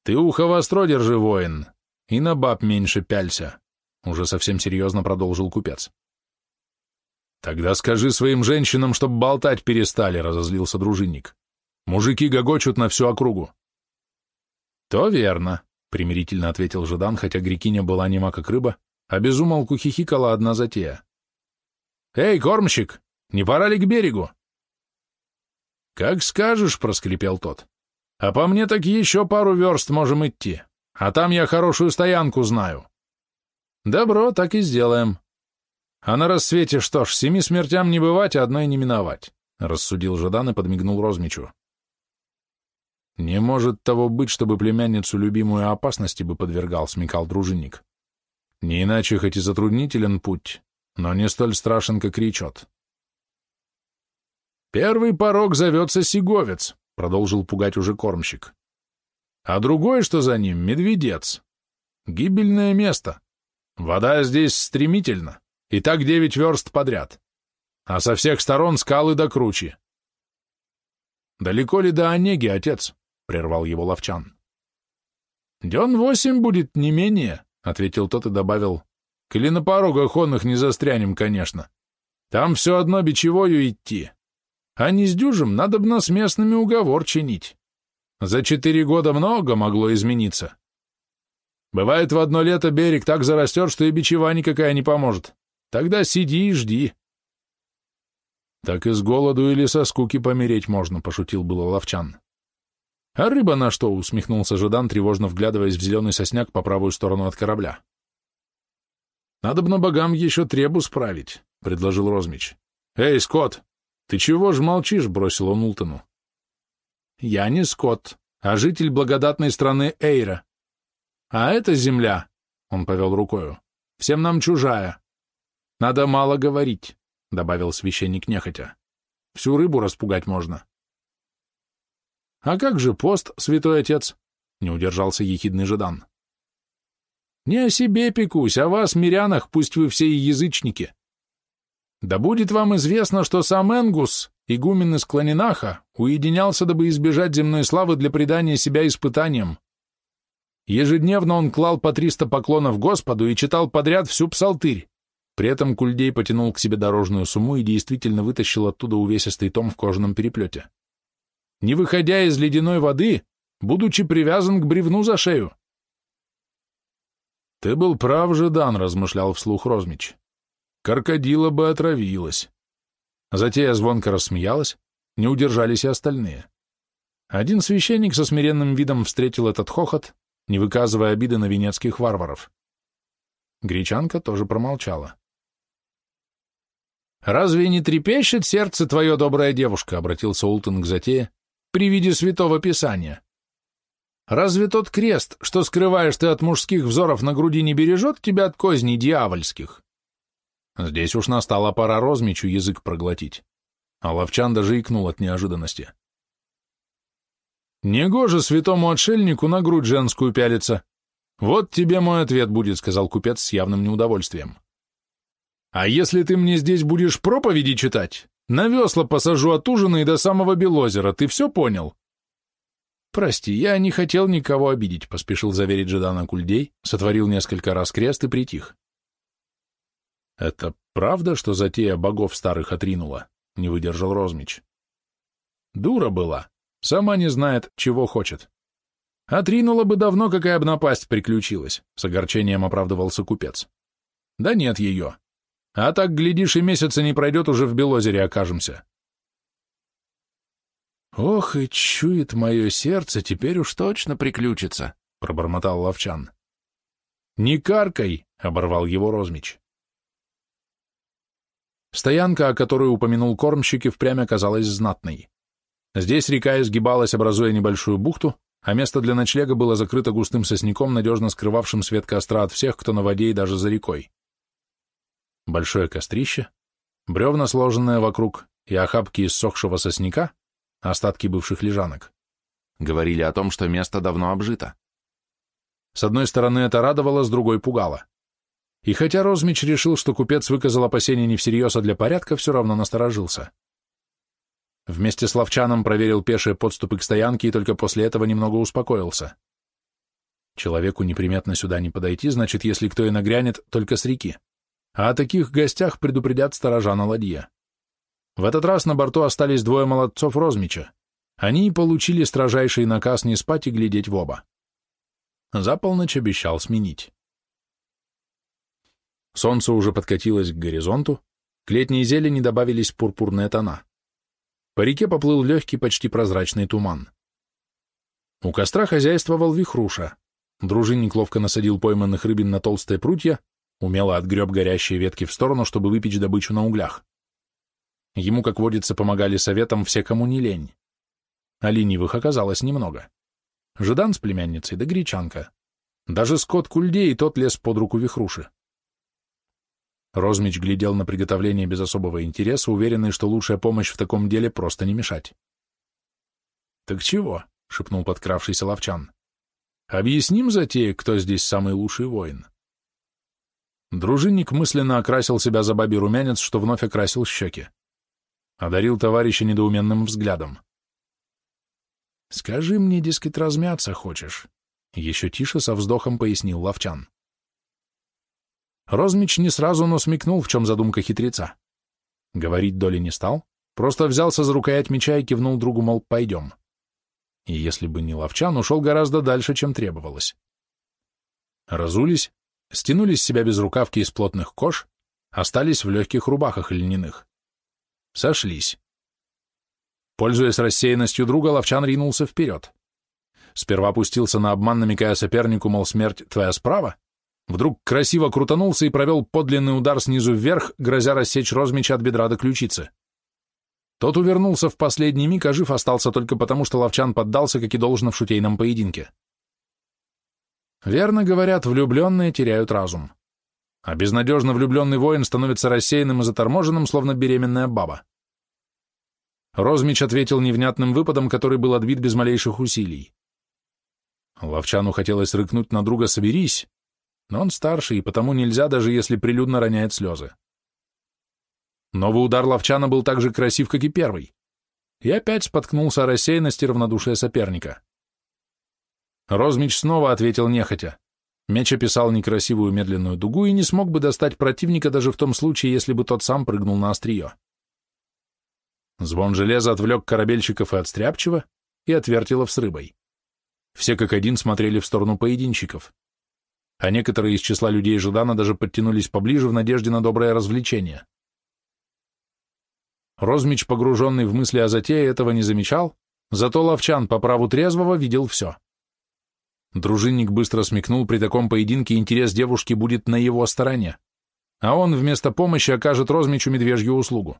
Ты ухо востро держи, воин, и на баб меньше пялься, уже совсем серьезно продолжил купец. Тогда скажи своим женщинам, чтоб болтать перестали, разозлился дружинник. Мужики гогочут на всю округу. То верно, примирительно ответил Жадан, хотя Грекиня была нема как рыба, а без умолку хихикала одна затея. «Эй, кормщик, не пора ли к берегу?» «Как скажешь», — проскрипел тот. «А по мне так еще пару верст можем идти, а там я хорошую стоянку знаю». «Добро, так и сделаем». «А на рассвете что ж, 7 смертям не бывать, а одной не миновать», — рассудил Жадан и подмигнул Розмичу. «Не может того быть, чтобы племянницу любимую опасности бы подвергал», — смекал дружинник. «Не иначе хоть и затруднителен путь, но не столь страшен, как речет». «Первый порог зовется Сиговец», — продолжил пугать уже кормщик. «А другой, что за ним, Медведец. Гибельное место. Вода здесь стремительна, и так 9 верст подряд. А со всех сторон скалы до кручи». «Далеко ли до Онеги, отец?» — прервал его Ловчан. «Дён 8 будет, не менее», — ответил тот и добавил. «Коли на порогах онных не застрянем, конечно. Там все одно бичевою идти. А не сдюжим, надобно с местными уговор чинить. За 4 года много могло измениться. Бывает, в одно лето берег так зарастет, что и бичева никакая не поможет. Тогда сиди и жди». «Так и с голоду или со скуки помереть можно», — пошутил было Ловчан. «А рыба на что?» — усмехнулся Жадан, тревожно вглядываясь в зеленый сосняк по правую сторону от корабля. «Надобно богам еще требу справить», — предложил Розмич. «Эй, Скотт, ты чего ж молчишь?» — бросил он Ултону. «Я не Скотт, а житель благодатной страны Эйра. А эта земля, — он повел рукою, — всем нам чужая. Надо мало говорить», — добавил священник нехотя. «Всю рыбу распугать можно». «А как же пост, святой отец?» — не удержался ехидный Жадан. «Не о себе пекусь, а вас, мирянах, пусть вы все и язычники. Да будет вам известно, что сам Энгус, игумен из Кланинаха, уединялся, дабы избежать земной славы для предания себя испытаниям. Ежедневно он клал по 300 поклонов Господу и читал подряд всю псалтырь. При этом Кульдей потянул к себе дорожную сумму и действительно вытащил оттуда увесистый том в кожаном переплете. Не выходя из ледяной воды, будучи привязан к бревну за шею. «Ты был прав, Жадан», — размышлял вслух Розмич. «Крокодила бы отравилась». Затея звонко рассмеялась, не удержались и остальные. Один священник со смиренным видом встретил этот хохот, не выказывая обиды на венецких варваров. Гречанка тоже промолчала. «Разве не трепещет сердце твое, добрая девушка?» — обратился Ултон к затее, — «при виде святого писания. Разве тот крест, что скрываешь ты от мужских взоров на груди, не бережет тебя от козней дьявольских?» Здесь уж настала пора Розмичу язык проглотить, а Ловчан даже икнул от неожиданности. «Негоже святому отшельнику на грудь женскую пялиться. Вот тебе мой ответ будет», — сказал купец с явным неудовольствием. «А если ты мне здесь будешь проповеди читать, на весла посажу от ужина и до самого Белозера, ты все понял?» «Прости, я не хотел никого обидеть», — поспешил заверить Жадана Кульдей, сотворил несколько раз крест и притих. «Это правда, что затея богов старых отринула?» — не выдержал Розмич. «Дура была, сама не знает, чего хочет. Отринула бы давно, какая б напасть приключилась», — с огорчением оправдывался купец. «Да нет ее. А так, глядишь, и месяца не пройдет, уже в Белозере окажемся». «Ох, и чует мое сердце, теперь уж точно приключится», — пробормотал Ловчан. «Не каркай», — оборвал его Розмич. Стоянка, о которой упомянул кормщик, и впрямь оказалась знатной. Здесь река изгибалась, образуя небольшую бухту, а место для ночлега было закрыто густым сосняком, надежно скрывавшим свет костра от всех, кто на воде и даже за рекой. Большое кострище, бревна, сложенные вокруг, и охапки иссохшего сосняка, остатки бывших лежанок, говорили о том, что место давно обжито. С одной стороны это радовало, с другой пугало. И хотя Розмич решил, что купец выказал опасения не всерьез, а для порядка, все равно насторожился. Вместе с Ловчаном проверил пешие подступы к стоянке и только после этого немного успокоился. Человеку неприметно сюда не подойти, значит, если кто и нагрянет, только с реки. А о таких гостях предупредят сторожа на ладье. В этот раз на борту остались двое молодцов Розмича. Они и получили строжайший наказ не спать и глядеть в оба. За полночь обещал сменить. Солнце уже подкатилось к горизонту, к летней зелени добавились пурпурные тона. По реке поплыл легкий, почти прозрачный туман. У костра хозяйствовал Вихруша. Дружинник ловко насадил пойманных рыбин на толстые прутья, умело отгреб горящие ветки в сторону, чтобы выпечь добычу на углях. Ему, как водится, помогали советом все, кому не лень. А ленивых оказалось немного. Ждан с племянницей да гречанка. Даже скот Кульдей и тот лез под руку Вихруши. Розмич глядел на приготовление без особого интереса, уверенный, что лучшая помощь в таком деле просто не мешать. «Так чего?» — шепнул подкравшийся Ловчан. «Объясним затее, кто здесь самый лучший воин». Дружинник мысленно окрасил себя за бабий румянец, что вновь окрасил щеки. Одарил товарища недоуменным взглядом. «Скажи мне, дескать, размяться хочешь?» — еще тише со вздохом пояснил Ловчан. Розмич не сразу, но смекнул, в чем задумка хитреца. Говорить доли не стал, просто взялся за рукоять меча и кивнул другу, мол, пойдем. И если бы не Ловчан, ушел гораздо дальше, чем требовалось. Разулись, стянули с себя безрукавки из плотных кож, остались в легких рубахах льняных. Сошлись. Пользуясь рассеянностью друга, Ловчан ринулся вперед. Сперва опустился на обман, намекая сопернику, мол, смерть твоя справа, вдруг красиво крутанулся и провел подлинный удар снизу вверх, грозя рассечь Розмича от бедра до ключицы. Тот увернулся в последний миг, а жив остался только потому, что Ловчан поддался, как и должно в шутейном поединке. Верно говорят, влюбленные теряют разум. А безнадежно влюбленный воин становится рассеянным и заторможенным, словно беременная баба. Розмич ответил невнятным выпадом, который был отбит без малейших усилий. Ловчану хотелось рыкнуть на друга «соберись», но он старше, и потому нельзя, даже если прилюдно роняет слезы. Новый удар Ловчана был так же красив, как и первый, и опять споткнулся о рассеянности и равнодушие соперника. Розмич снова ответил нехотя. Меч описал некрасивую медленную дугу и не смог бы достать противника даже в том случае, если бы тот сам прыгнул на острие. Звон железа отвлек корабельщиков и от Стряпчего, и от Вертелов с рыбой. Все как один смотрели в сторону поединщиков, а некоторые из числа людей Ждана даже подтянулись поближе в надежде на доброе развлечение. Розмич, погруженный в мысли о затее, этого не замечал, зато Ловчан по праву трезвого видел все. Дружинник быстро смекнул, при таком поединке интерес девушки будет на его стороне, а он вместо помощи окажет Розмичу медвежью услугу.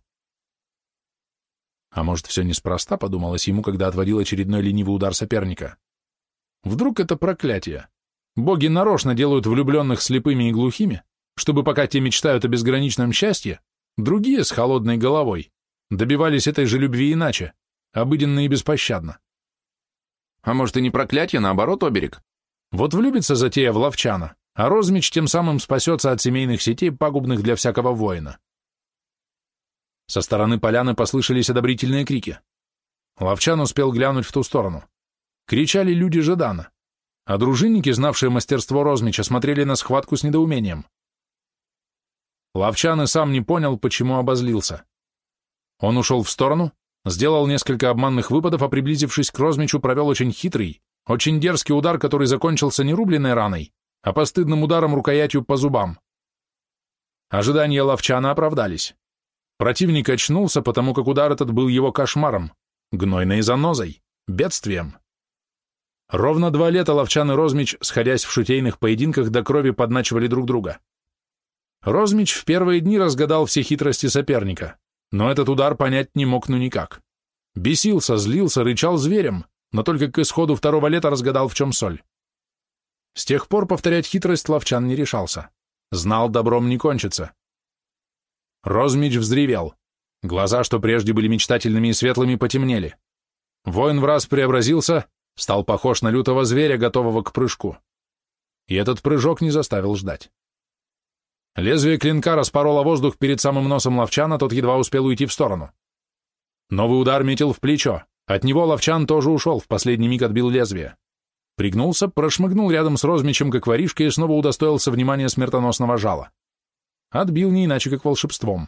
А может, все неспроста, подумалось ему, когда отводил очередной ленивый удар соперника. Вдруг это проклятие? Боги нарочно делают влюбленных слепыми и глухими, чтобы пока те мечтают о безграничном счастье, другие с холодной головой добивались этой же любви иначе, обыденно и беспощадно. А может, и не проклятие, наоборот, оберег? Вот влюбится затея в Ловчана, а Розмич тем самым спасется от семейных сетей, пагубных для всякого воина. Со стороны поляны послышались одобрительные крики. Ловчан успел глянуть в ту сторону. Кричали люди Ждана, а дружинники, знавшие мастерство Розмича, смотрели на схватку с недоумением. Ловчан и сам не понял, почему обозлился. Он ушел в сторону, сделал несколько обманных выпадов, а приблизившись к Розмичу, провел очень хитрый, очень дерзкий удар, который закончился не рубленной раной, а постыдным ударом рукоятью по зубам. Ожидания Ловчана оправдались. Противник очнулся, потому как удар этот был его кошмаром, гнойной занозой, бедствием. Ровно 2 лета Ловчан и Розмич, сходясь в шутейных поединках, до крови подначивали друг друга. Розмич в первые дни разгадал все хитрости соперника, но этот удар понять не мог ну никак. Бесился, злился, рычал зверем, но только к исходу 2-го лета разгадал, в чем соль. С тех пор повторять хитрость Ловчан не решался. Знал, добром не кончится. Розмич взревел. Глаза, что прежде были мечтательными и светлыми, потемнели. Воин враз преобразился, стал похож на лютого зверя, готового к прыжку. И этот прыжок не заставил ждать. Лезвие клинка распороло воздух перед самым носом Ловчана, тот едва успел уйти в сторону. Новый удар метил в плечо. От него Ловчан тоже ушел, в последний миг отбил лезвие. Пригнулся, прошмыгнул рядом с Розмичем, как воришка, и снова удостоился внимания смертоносного жала. Отбил не иначе, как волшебством.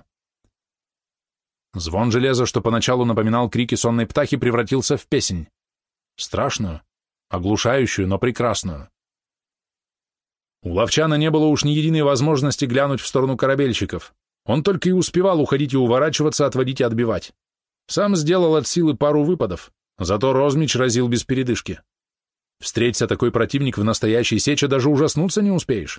Звон железа, что поначалу напоминал крики сонной птахи, превратился в песнь. Страшную, оглушающую, но прекрасную. У Ловчана не было уж ни единой возможности глянуть в сторону корабельщиков. Он только и успевал уходить и уворачиваться, отводить и отбивать. Сам сделал от силы пару выпадов, зато Розмич разил без передышки. Встреться такой противник в настоящей сече, даже ужаснуться не успеешь.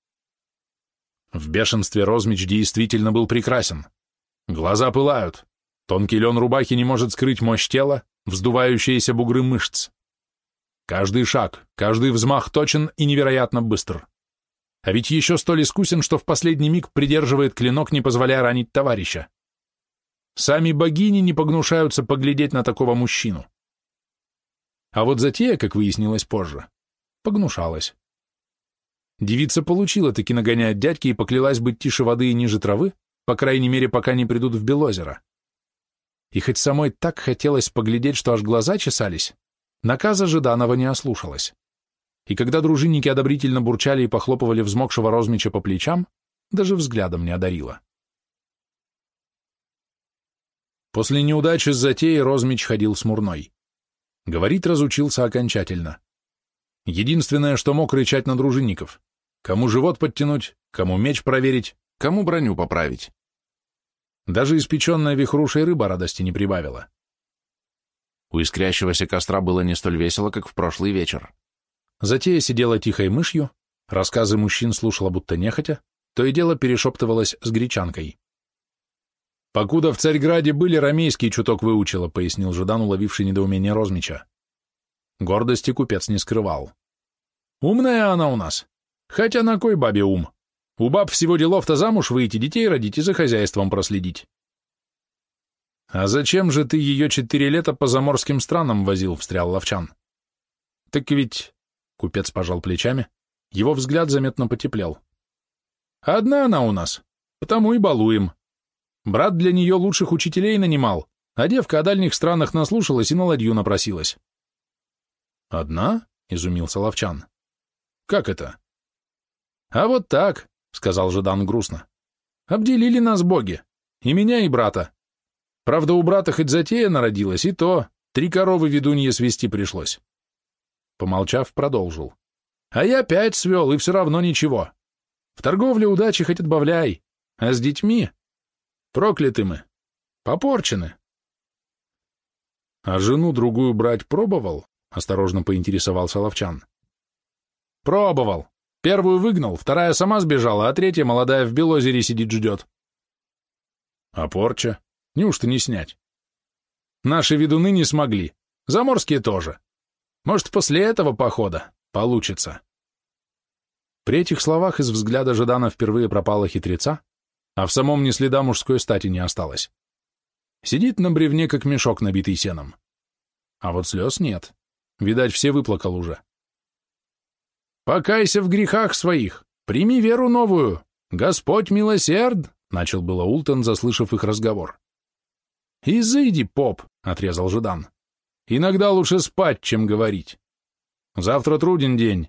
В бешенстве Розмич действительно был прекрасен. Глаза пылают. Тонкий лен рубахи не может скрыть мощь тела, вздувающиеся бугры мышц. Каждый шаг, каждый взмах точен и невероятно быстр. А ведь еще столь искусен, что в последний миг придерживает клинок, не позволяя ранить товарища. Сами богини не погнушаются поглядеть на такого мужчину. А вот затея, как выяснилось позже, погнушалась. Девица получила-таки нагонять дядьки и поклялась быть тише воды и ниже травы, по крайней мере, пока не придут в Белозеро. И хоть самой так хотелось поглядеть, что аж глаза чесались, наказа Жданова не ослушалась. И когда дружинники одобрительно бурчали и похлопывали взмокшего Розмича по плечам, даже взглядом не одарила. После неудачи с затеей Розмич ходил смурной. Говорить разучился окончательно. Единственное, что мог, рычать на дружинников. Кому живот подтянуть, кому меч проверить, кому броню поправить. Даже испеченная вихрушей рыба радости не прибавила. У искрящегося костра было не столь весело, как в прошлый вечер. Затея сидела тихой мышью, рассказы мужчин слушала будто нехотя, то и дело перешептывалась с гречанкой. «Покуда в Царьграде были, ромейский чуток выучила», — пояснил Ждан, уловивший недоумение Розмича. Гордости купец не скрывал. «Умная она у нас. Хотя на кой бабе ум? У баб всего делов-то замуж выйти, детей родить и за хозяйством проследить». «А зачем же ты ее 4 лета по заморским странам возил?» — встрял Ловчан. «Так ведь...» — купец пожал плечами. Его взгляд заметно потеплел. «Одна она у нас, потому и балуем. Брат для нее лучших учителей нанимал, а девка о дальних странах наслушалась и на ладью напросилась». «Одна?» — изумился Ловчан. «Как это?» «А вот так», — сказал Ждан грустно. «Обделили нас боги, и меня, и брата. Правда, у брата хоть затея народилась, и то 3 коровы ведунье свести пришлось». Помолчав, продолжил. «А я 5 свел, и все равно ничего. В торговле удачи хоть отбавляй, а с детьми прокляты мы, попорчены». «А жену другую брать пробовал?» — осторожно поинтересовался Ловчан. «Пробовал. Первую выгнал, вторая сама сбежала, а третья молодая в Белозере сидит ждет». «А порча? Неужто не снять?» «Наши ведуны не смогли, заморские тоже. Может, после этого похода получится». При этих словах из взгляда Ждана впервые пропала хитреца, а в самом ни следа мужской стати не осталось. Сидит на бревне, как мешок, набитый сеном. А вот слез нет. Видать, все выплакал уже. «Покайся в грехах своих, прими веру новую, Господь милосерд», — начал было Ултон, заслышав их разговор. «Изыди, поп», — отрезал Ждан. «Иногда лучше спать, чем говорить. Завтра труден день».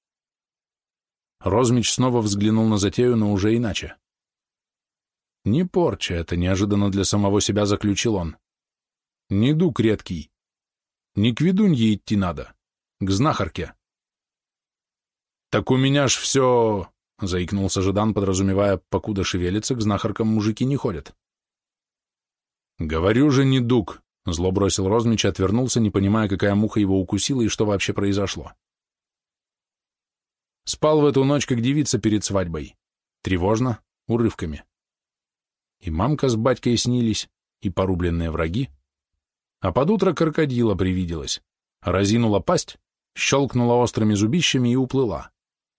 Розмич снова взглянул на затею, но уже иначе. «Не порча это», — неожиданно для самого себя заключил он. «Не дуг редкий. Не к ведунье идти надо, к знахарке». «Так у меня ж все...» — заикнулся Ждан, подразумевая, покуда шевелится, к знахаркам мужики не ходят. «Говорю же, не дуг», — зло бросил Розмич и отвернулся, не понимая, какая муха его укусила и что вообще произошло. Спал в эту ночь, как девица перед свадьбой. Тревожно, урывками. И мамка с батькой снились, и порубленные враги. А под утро крокодила привиделась, разинула пасть, щелкнула острыми зубищами и уплыла.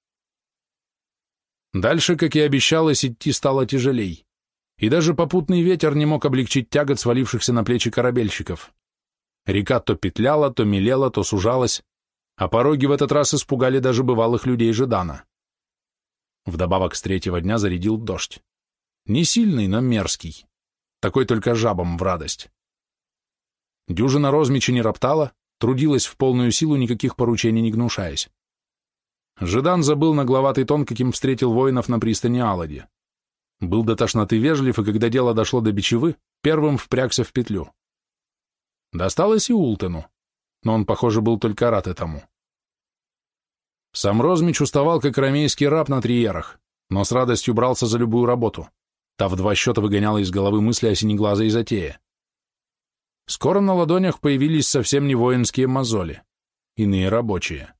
Дальше, как и обещалось, идти стало тяжелей, и даже попутный ветер не мог облегчить тягот, свалившихся на плечи корабельщиков. Река то петляла, то мелела, то сужалась, а пороги в этот раз испугали даже бывалых людей Ждана. Вдобавок с 3-го дня зарядил дождь. Не сильный, но мерзкий. Такой только жабам в радость. Дюжина Розмича не роптала, трудилась в полную силу, никаких поручений не гнушаясь. Ждан забыл нагловатый тон, каким встретил воинов на пристани Алади. Был до тошноты вежлив, и когда дело дошло до бичевы, первым впрягся в петлю. Досталось и Ултену, но он, похоже, был только рад этому. Сам Розмич уставал, как ромейский раб на триерах, но с радостью брался за любую работу. Та в 2 счета выгоняла из головы мысли о синеглазой затее. Скоро на ладонях появились совсем не воинские мозоли, иные рабочие.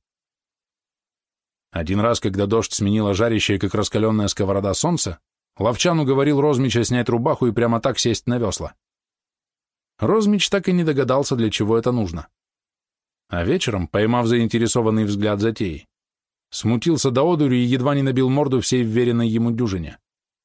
Один раз, когда дождь сменила жарящее, как раскаленная сковорода, солнце, Ловчан уговорил Розмича снять рубаху и прямо так сесть на весла. Розмич так и не догадался, для чего это нужно. А вечером, поймав заинтересованный взгляд затеи, смутился до одури и едва не набил морду всей вверенной ему дюжине.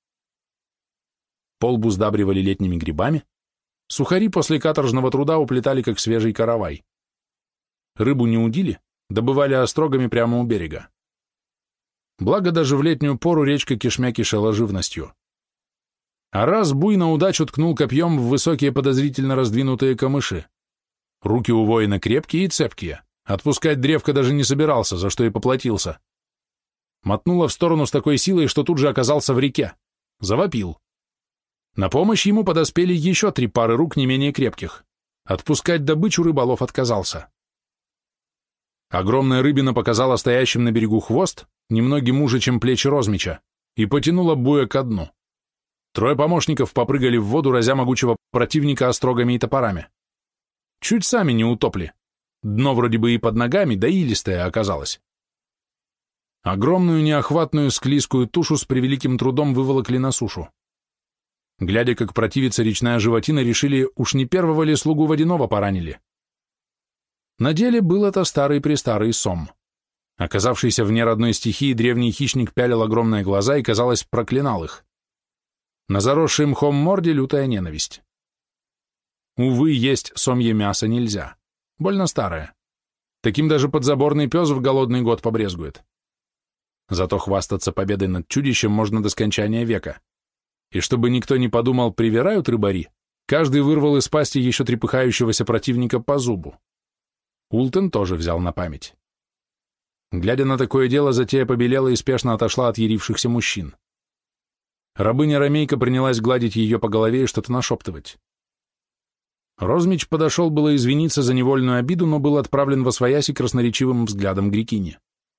Полбу сдабривали летними грибами, сухари после каторжного труда уплетали, как свежий каравай. Рыбу не удили, добывали острогами прямо у берега. Благо, даже в летнюю пору речка кишмя кишела живностью. А раз буй на удачу ткнул копьем в высокие подозрительно раздвинутые камыши. Руки у воина крепкие и цепкие, отпускать древко даже не собирался, за что и поплатился. Мотнуло в сторону с такой силой, что тут же оказался в реке. Завопил. На помощь ему подоспели еще 3 пары рук не менее крепких. Отпускать добычу рыболов отказался. Огромная рыбина показала стоящим на берегу хвост, немногим уже, чем плечи Розмича, и потянула буя ко дну. 3 помощников попрыгали в воду, разя могучего противника острогами и топорами. Чуть сами не утопли. Дно вроде бы и под ногами, да илистое оказалось. Огромную неохватную склизкую тушу с превеликим трудом выволокли на сушу. Глядя, как противится речная животина, решили, уж не первого ли слугу водяного поранили. На деле был это старый-престарый сом. Оказавшийся вне родной стихии, древний хищник пялил огромные глаза и, казалось, проклинал их. На заросшей мхом морде лютая ненависть. Увы, есть сомье мясо нельзя. Больно старое. Таким даже подзаборный пес в голодный год побрезгует. Зато хвастаться победой над чудищем можно до скончания века. И чтобы никто не подумал, привирают рыбари, каждый вырвал из пасти еще трепыхающегося противника по зубу. Ултен тоже взял на память. Глядя на такое дело, затея побелела и спешно отошла от ярившихся мужчин. Рабыня-ромейка принялась гладить ее по голове и что-то нашептывать. Розмич подошел было извиниться за невольную обиду, но был отправлен восвояси красноречивым взглядом грекини.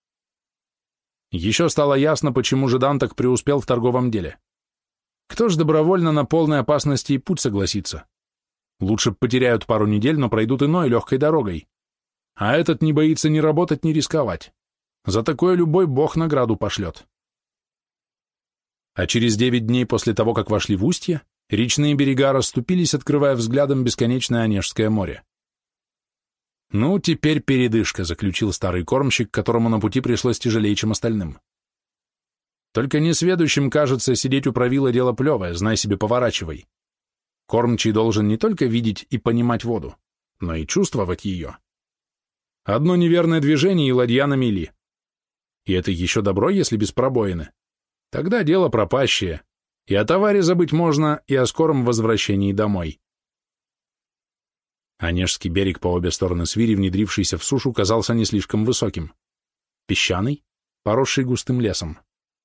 Еще стало ясно, почему Ждан так преуспел в торговом деле. Кто ж добровольно на полной опасности и путь согласится? Лучше потеряют пару недель, но пройдут иной легкой дорогой. А этот не боится ни работать, ни рисковать. За такое любой бог награду пошлет. А через 9 дней после того, как вошли в устье, речные берега расступились, открывая взглядом бесконечное Онежское море. «Ну, теперь передышка», — заключил старый кормщик, которому на пути пришлось тяжелее, чем остальным. «Только несведущим, кажется, сидеть у правила дело плевое, знай себе, поворачивай. Кормчий должен не только видеть и понимать воду, но и чувствовать ее. Одно неверное движение, и ладья на мели. И это еще добро, если без пробоины. Тогда дело пропащее, и о товаре забыть можно, и о скором возвращении домой». Онежский берег по обе стороны свири, внедрившийся в сушу, казался не слишком высоким. Песчаный, поросший густым лесом.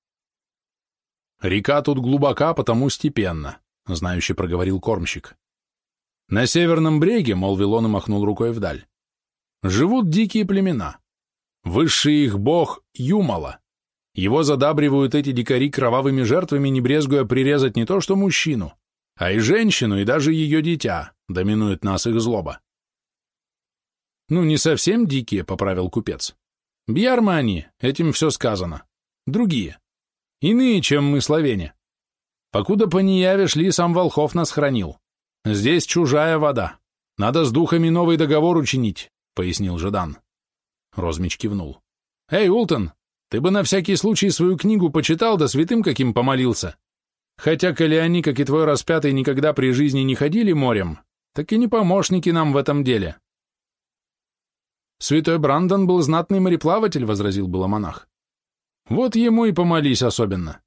«Река тут глубока, потому степенна», — знающе проговорил кормщик. «На северном бреге, — молвил он и махнул рукой вдаль, — живут дикие племена. Высший их бог — Юмала. Его задабривают эти дикари кровавыми жертвами, не брезгуя прирезать не то что мужчину, а и женщину, и даже ее дитя, доминует нас их злоба». «Ну, не совсем дикие», — поправил купец. «Бьярмы они, этим все сказано. Другие. Иные, чем мы, славяне. Покуда по Неяве шли, сам Волхов нас хранил. Здесь чужая вода. Надо с духами новый договор учинить», — пояснил Ждан. Розмич кивнул. «Эй, Ултен, ты бы на всякий случай свою книгу почитал, да святым каким помолился. Хотя, коли они, как и твой распятый, никогда при жизни не ходили морем, так и не помощники нам в этом деле». «Святой Брандон был знатный мореплаватель», — возразил было монах. «Вот ему и помолись особенно».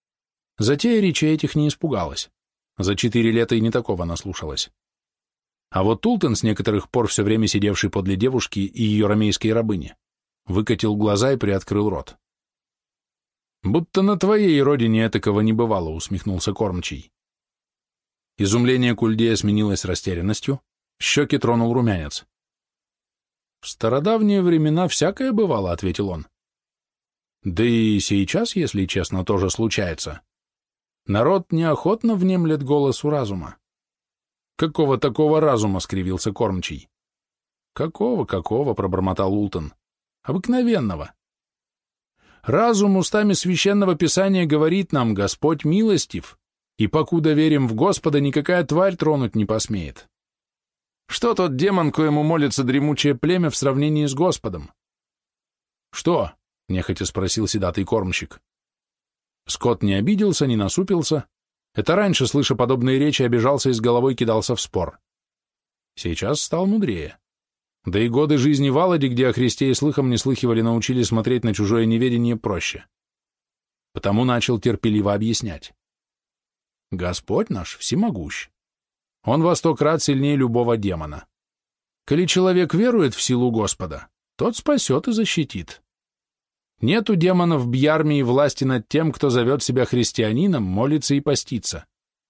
Затея речей этих не испугалась. За 4 лета и не такого наслушалась. А вот Тултон, с некоторых пор все время сидевший подле девушки и ее ромейской рабыни, выкатил глаза и приоткрыл рот. «Будто на твоей родине этакого не бывало», — усмехнулся кормчий. Изумление Кульдея сменилось растерянностью, щеки тронул румянец. «В стародавние времена всякое бывало», — ответил он. «Да и сейчас, если честно, тоже случается. Народ неохотно внемлет голосу разума». «Какого такого разума?» — скривился кормчий. «Какого, — пробормотал Ултон. «Обыкновенного. Разум устами священного писания говорит нам: Господь милостив, и покуда верим в Господа, никакая тварь тронуть не посмеет. Что тот демон, коему молится дремучее племя в сравнении с Господом?» «Что?» — нехотя спросил седатый кормщик. Скот не обиделся, не насупился. Это раньше, слыша подобные речи, обижался и с головой кидался в спор. Сейчас стал мудрее. Да и годы жизни в Аладе, где о Христе и слыхом не слыхивали, научили смотреть на чужое неведение проще. Потому начал терпеливо объяснять. Господь наш всемогущ. Он во 100 крат сильнее любого демона. Коли человек верует в силу Господа, тот спасет и защитит. Нет у демонов бьярми и власти над тем, кто зовет себя христианином, молится и постится.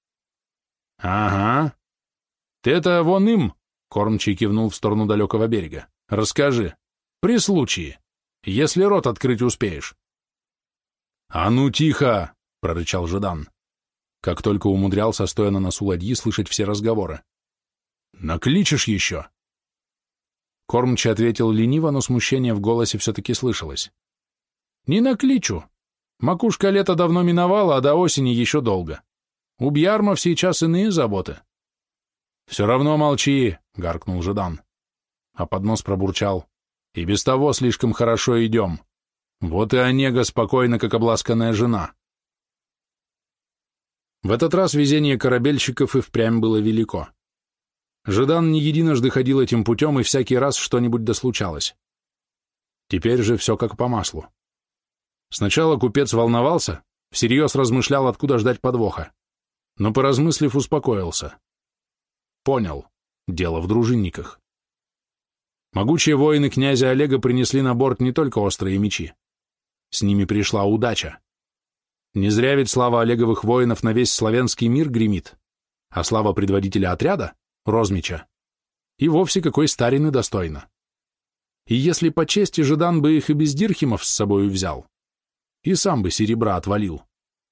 Ага. Ты это вон им, кормчий кивнул в сторону далекого берега. Расскажи. При случае. Если рот открыть успеешь. А ну тихо, прорычал Жадан. Как только умудрялся, стоя на носу ладьи, слышать все разговоры. Накличешь еще? Кормчий ответил лениво, но смущение в голосе все-таки слышалось. Не накличу. Макушка лета давно миновала, а до осени еще долго. У бьярмов сейчас иные заботы. Все равно молчи, гаркнул Жадан. А под нос пробурчал. И без того слишком хорошо идем. Вот и Онега спокойно, как обласканная жена. В этот раз везение корабельщиков и впрямь было велико. Жадан не единожды ходил этим путем, и всякий раз что-нибудь дослучалось. Теперь же все как по маслу. Сначала купец волновался, всерьез размышлял, откуда ждать подвоха, но, поразмыслив, успокоился. Понял, дело в дружинниках. Могучие воины князя Олега принесли на борт не только острые мечи. С ними пришла удача. Не зря ведь слава Олеговых воинов на весь славянский мир гремит, а слава предводителя отряда, Розмича, и вовсе какой старины достойна. И если по чести, Жадан бы их и без дирхемов с собою взял, и сам бы серебра отвалил.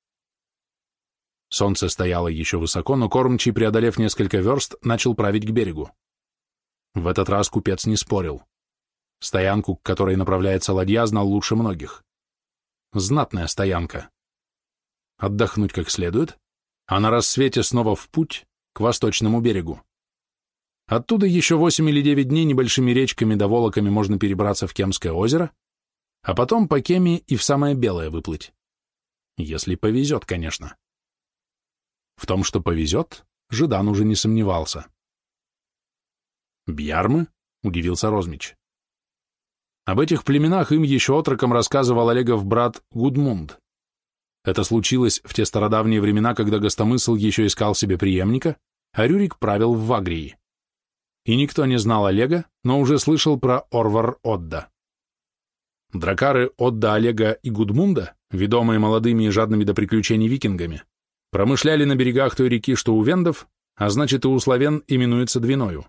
Солнце стояло еще высоко, но кормчий, преодолев несколько верст, начал править к берегу. В этот раз купец не спорил. Стоянку, к которой направляется ладья, знал лучше многих. Знатная стоянка. Отдохнуть как следует, а на рассвете снова в путь к восточному берегу. Оттуда еще 8 или 9 дней небольшими речками да волоками можно перебраться в Кемское озеро, а потом по Кеме и в самое Белое выплыть. Если повезет, конечно. В том, что повезет, Жадан уже не сомневался. «Бьярмы?» — удивился Розмич. Об этих племенах им еще отроком рассказывал Олегов брат Гудмунд. Это случилось в те стародавние времена, когда Гостомысл еще искал себе преемника, а Рюрик правил в Вагрии. И никто не знал Олега, но уже слышал про Орвар-Одда. Дракары Одда, Олега и Гудмунда, ведомые молодыми и жадными до приключений викингами, промышляли на берегах той реки, что у вендов, а значит и у славян именуется Двиною.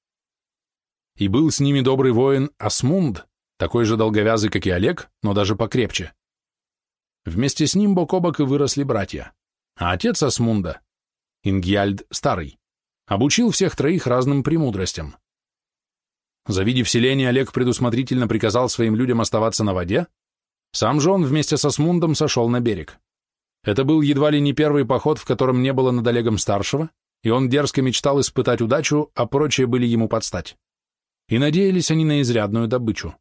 И был с ними добрый воин Асмунд, такой же долговязый, как и Олег, но даже покрепче. Вместе с ним бок о бок и выросли братья. А отец Асмунда, Ингьяльд Старый, обучил всех троих разным премудростям. Завидев селение, Олег предусмотрительно приказал своим людям оставаться на воде, сам же он вместе с Асмундом сошел на берег. Это был едва ли не первый поход, в котором не было над Олегом Старшего, и он дерзко мечтал испытать удачу, а прочие были ему подстать. И надеялись они на изрядную добычу.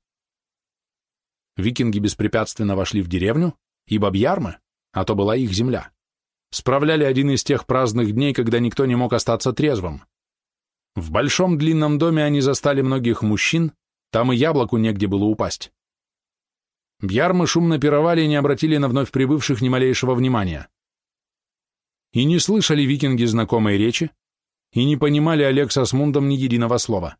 Викинги беспрепятственно вошли в деревню, ибо бьярмы, а то была их земля, справляли один из тех праздных дней, когда никто не мог остаться трезвым. В большом длинном доме они застали многих мужчин, там и яблоку негде было упасть. Бьярмы шумно пировали и не обратили на вновь прибывших ни малейшего внимания. И не слышали викинги знакомой речи, и не понимали Олег со Смундом ни единого слова.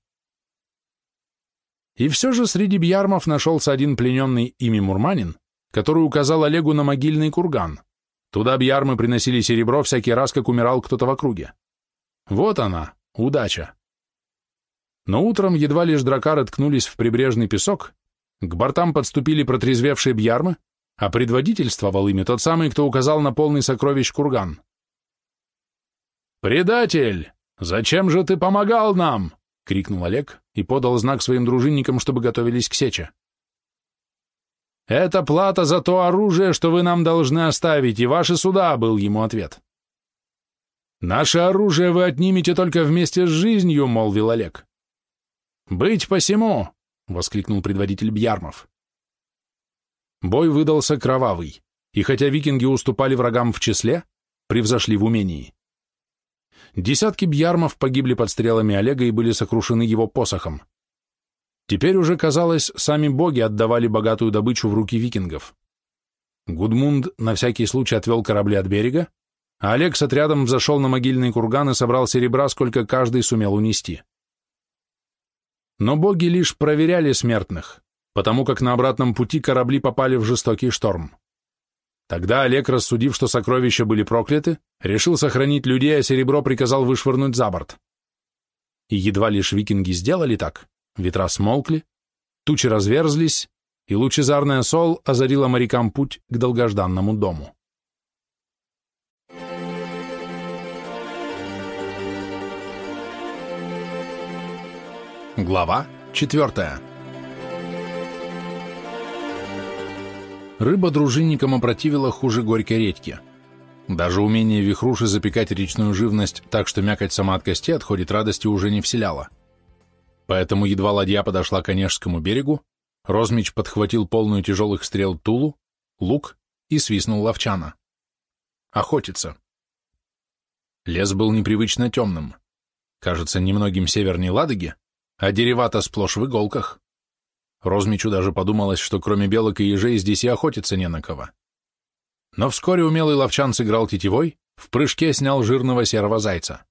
И все же среди бьярмов нашелся один плененный ими мурманин, который указал Олегу на могильный курган. Туда бьярмы приносили серебро всякий раз, как умирал кто-то в округе. Вот она, удача. Но утром едва лишь дракары ткнулись в прибрежный песок, к бортам подступили протрезвевшие бьярмы, а предводительствовал ими тот самый, кто указал на полный сокровищ курган. «Предатель! Зачем же ты помогал нам?» — крикнул Олег и подал знак своим дружинникам, чтобы готовились к сече. «Это плата за то оружие, что вы нам должны оставить, и ваши суда», — был ему ответ. «Наше оружие вы отнимете только вместе с жизнью», — молвил Олег. «Быть посему», — воскликнул предводитель бьярмов. Бой выдался кровавый, и хотя викинги уступали врагам в числе, превзошли в умении. Десятки бьярмов погибли под стрелами Олега и были сокрушены его посохом. Теперь уже, казалось, сами боги отдавали богатую добычу в руки викингов. Гудмунд на всякий случай отвел корабли от берега, а Олег с отрядом взошел на могильный курган и собрал серебра, сколько каждый сумел унести. Но боги лишь проверяли смертных, потому как на обратном пути корабли попали в жестокий шторм. Тогда Олег, рассудив, что сокровища были прокляты, решил сохранить людей, а серебро приказал вышвырнуть за борт. И едва лишь викинги сделали так, ветра смолкли, тучи разверзлись, и лучезарная соль озарила морякам путь к долгожданному дому. Глава 4. Рыба дружинникам опротивила хуже горькой редьки. Даже умение вихруши запекать речную живность так, что мякоть сама от кости отходит, радости уже не вселяла. Поэтому едва ладья подошла к Онежскому берегу, Розмич подхватил полную тяжелых стрел тулу, лук и свистнул ловчана. Охотиться. Лес был непривычно темным. Кажется, немногим северней Ладоги, а дерева-то сплошь в иголках. Розмичу даже подумалось, что кроме белок и ежей здесь и охотиться не на кого. Но вскоре умелый ловчан сыграл тетивой, в прыжке снял жирного серого зайца.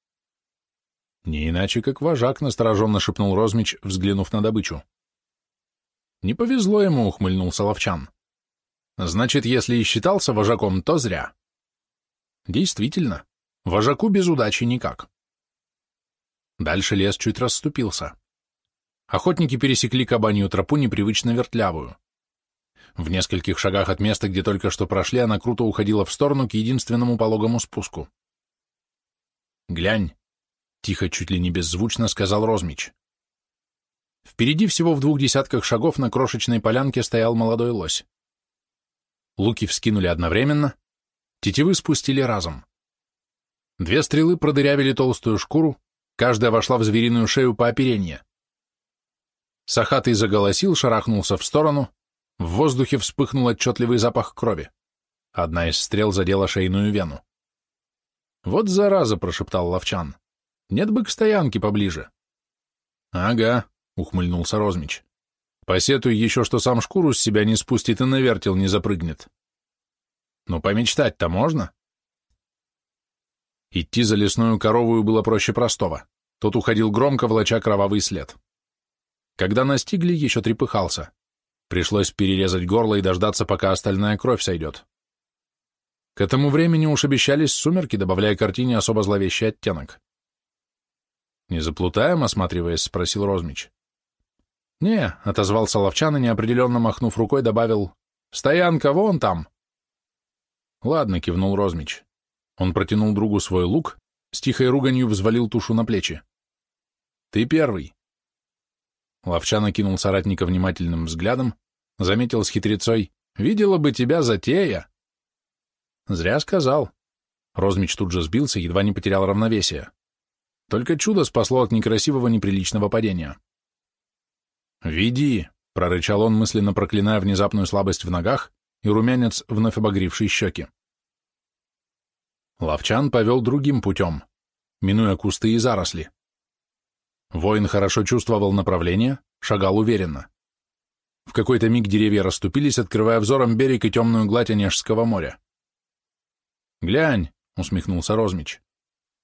Не иначе, как вожак, настороженно шепнул Розмич, взглянув на добычу. Не повезло ему, ухмыльнулся ловчан. Значит, если и считался вожаком, то зря. Действительно, вожаку без удачи никак. Дальше лес чуть расступился. Охотники пересекли кабанью тропу, непривычно вертлявую. В нескольких шагах от места, где только что прошли, она круто уходила в сторону к единственному пологому спуску. «Глянь», — тихо, чуть ли не беззвучно сказал Розмич. Впереди всего в 20 шагов на крошечной полянке стоял молодой лось. Луки вскинули одновременно, тетивы спустили разом. 2 стрелы продырявили толстую шкуру, каждая вошла в звериную шею по оперенье. Сахатый заголосил, шарахнулся в сторону, в воздухе вспыхнул отчетливый запах крови. Одна из стрел задела шейную вену. «Вот зараза!» — прошептал ловчан. «Нет бы к стоянке поближе». «Ага», — ухмыльнулся Розмич. «Посетуй еще, что сам шкуру с себя не спустит и на вертел не запрыгнет». «Ну, помечтать-то можно?» Идти за лесную коровую было проще простого. Тот уходил громко, волоча кровавый след. Когда настигли, еще трепыхался. Пришлось перерезать горло и дождаться, пока остальная кровь сойдет. К этому времени уж обещались сумерки, добавляя картине особо зловещий оттенок. «Не заплутаем?» — осматриваясь, спросил Розмич. «Не», — отозвался ловчан и, неопределенно махнув рукой, добавил, «Стоянка вон там». «Ладно», — кивнул Розмич. Он протянул другу свой лук, с тихой руганью взвалил тушу на плечи. «Ты первый». Ловчан окинул соратника внимательным взглядом, заметил с хитрецой, «Видела бы тебя затея!» «Зря сказал». Розмич тут же сбился, едва не потерял равновесие. Только чудо спасло от некрасивого неприличного падения. «Веди!» — прорычал он, мысленно проклиная внезапную слабость в ногах и румянец, вновь обогревший щеки. Ловчан повел другим путем, минуя кусты и заросли. Воин хорошо чувствовал направление, шагал уверенно. В какой-то миг деревья расступились, открывая взором берег и темную гладь Онежского моря. «Глянь», — усмехнулся Розмич, — «к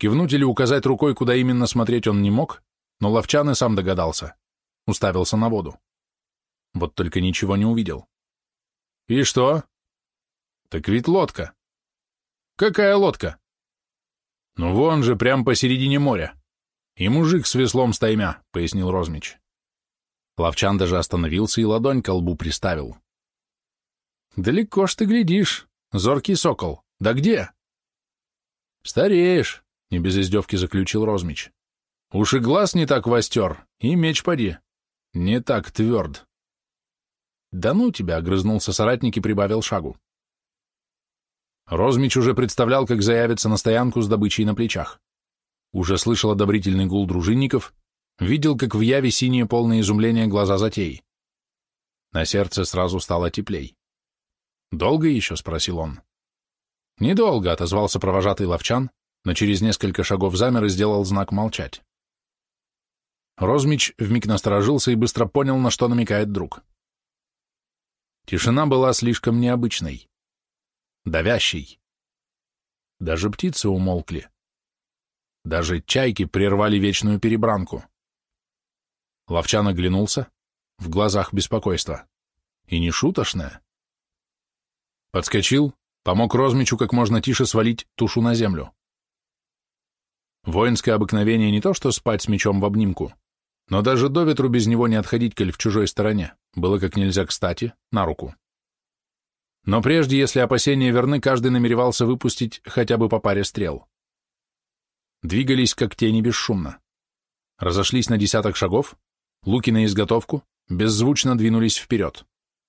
Кивнуть или указать рукой, куда именно смотреть он не мог, но Ловчан и сам догадался. Уставился на воду. Вот только ничего не увидел. «И что?» «Так ведь лодка». «Какая лодка?» «Ну вон же, прям посередине моря. И мужик с веслом стаймя», — пояснил Розмич. Ловчан даже остановился и ладонь ко лбу приставил. «Далеко ж ты глядишь, зоркий сокол. Да где?» «Стареешь», — не без издевки заключил Розмич. «Уж и глаз не так востер, и меч поди. Не так тверд». «Да ну тебя», — огрызнулся соратник и прибавил шагу. Розмич уже представлял, как заявится на стоянку с добычей на плечах. Уже слышал одобрительный гул дружинников, видел, как в яве синие полные изумления глаза затеи. На сердце сразу стало теплей. «Долго еще?» — спросил он. «Недолго», — отозвался провожатый Ловчан, но через несколько шагов замер и сделал знак молчать. Розмич вмиг насторожился и быстро понял, на что намекает друг. Тишина была слишком необычной, давящей. Даже птицы умолкли. Даже чайки прервали вечную перебранку. Ловчан оглянулся, в глазах беспокойство. И не шуточное. Подскочил, помог Розмичу как можно тише свалить тушу на землю. Воинское обыкновение не то что спать с мечом в обнимку, но даже до ветру без него не отходить, коль в чужой стороне, было как нельзя кстати, на руку. Но прежде, если опасения верны, каждый намеревался выпустить хотя бы по паре стрел. Двигались, как тени, бесшумно. Разошлись на десяток шагов, луки на изготовку, беззвучно двинулись вперед.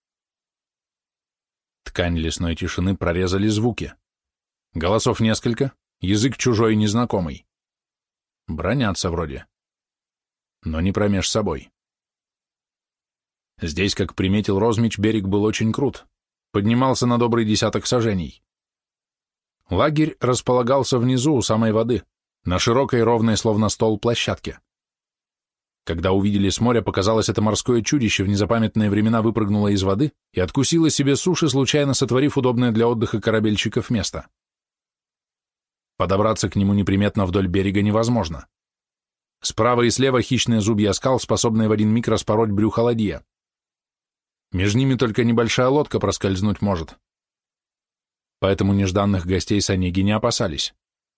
Ткань лесной тишины прорезали звуки. Голосов несколько, язык чужой и незнакомый. Бранятся вроде. Но не промеж собой. Здесь, как приметил Розмич, берег был очень крут. Поднимался на добрый десяток саженей. Лагерь располагался внизу, у самой воды, на широкой, ровной, словно стол, площадке. Когда увидели с моря, показалось, это морское чудище в незапамятные времена выпрыгнуло из воды и откусило себе суши, случайно сотворив удобное для отдыха корабельщиков место. Подобраться к нему неприметно вдоль берега невозможно. Справа и слева хищные зубья скал, способные в один миг распороть брюхо ладья. Между ними только небольшая лодка проскользнуть может. Поэтому нежданных гостей с Онеги не опасались.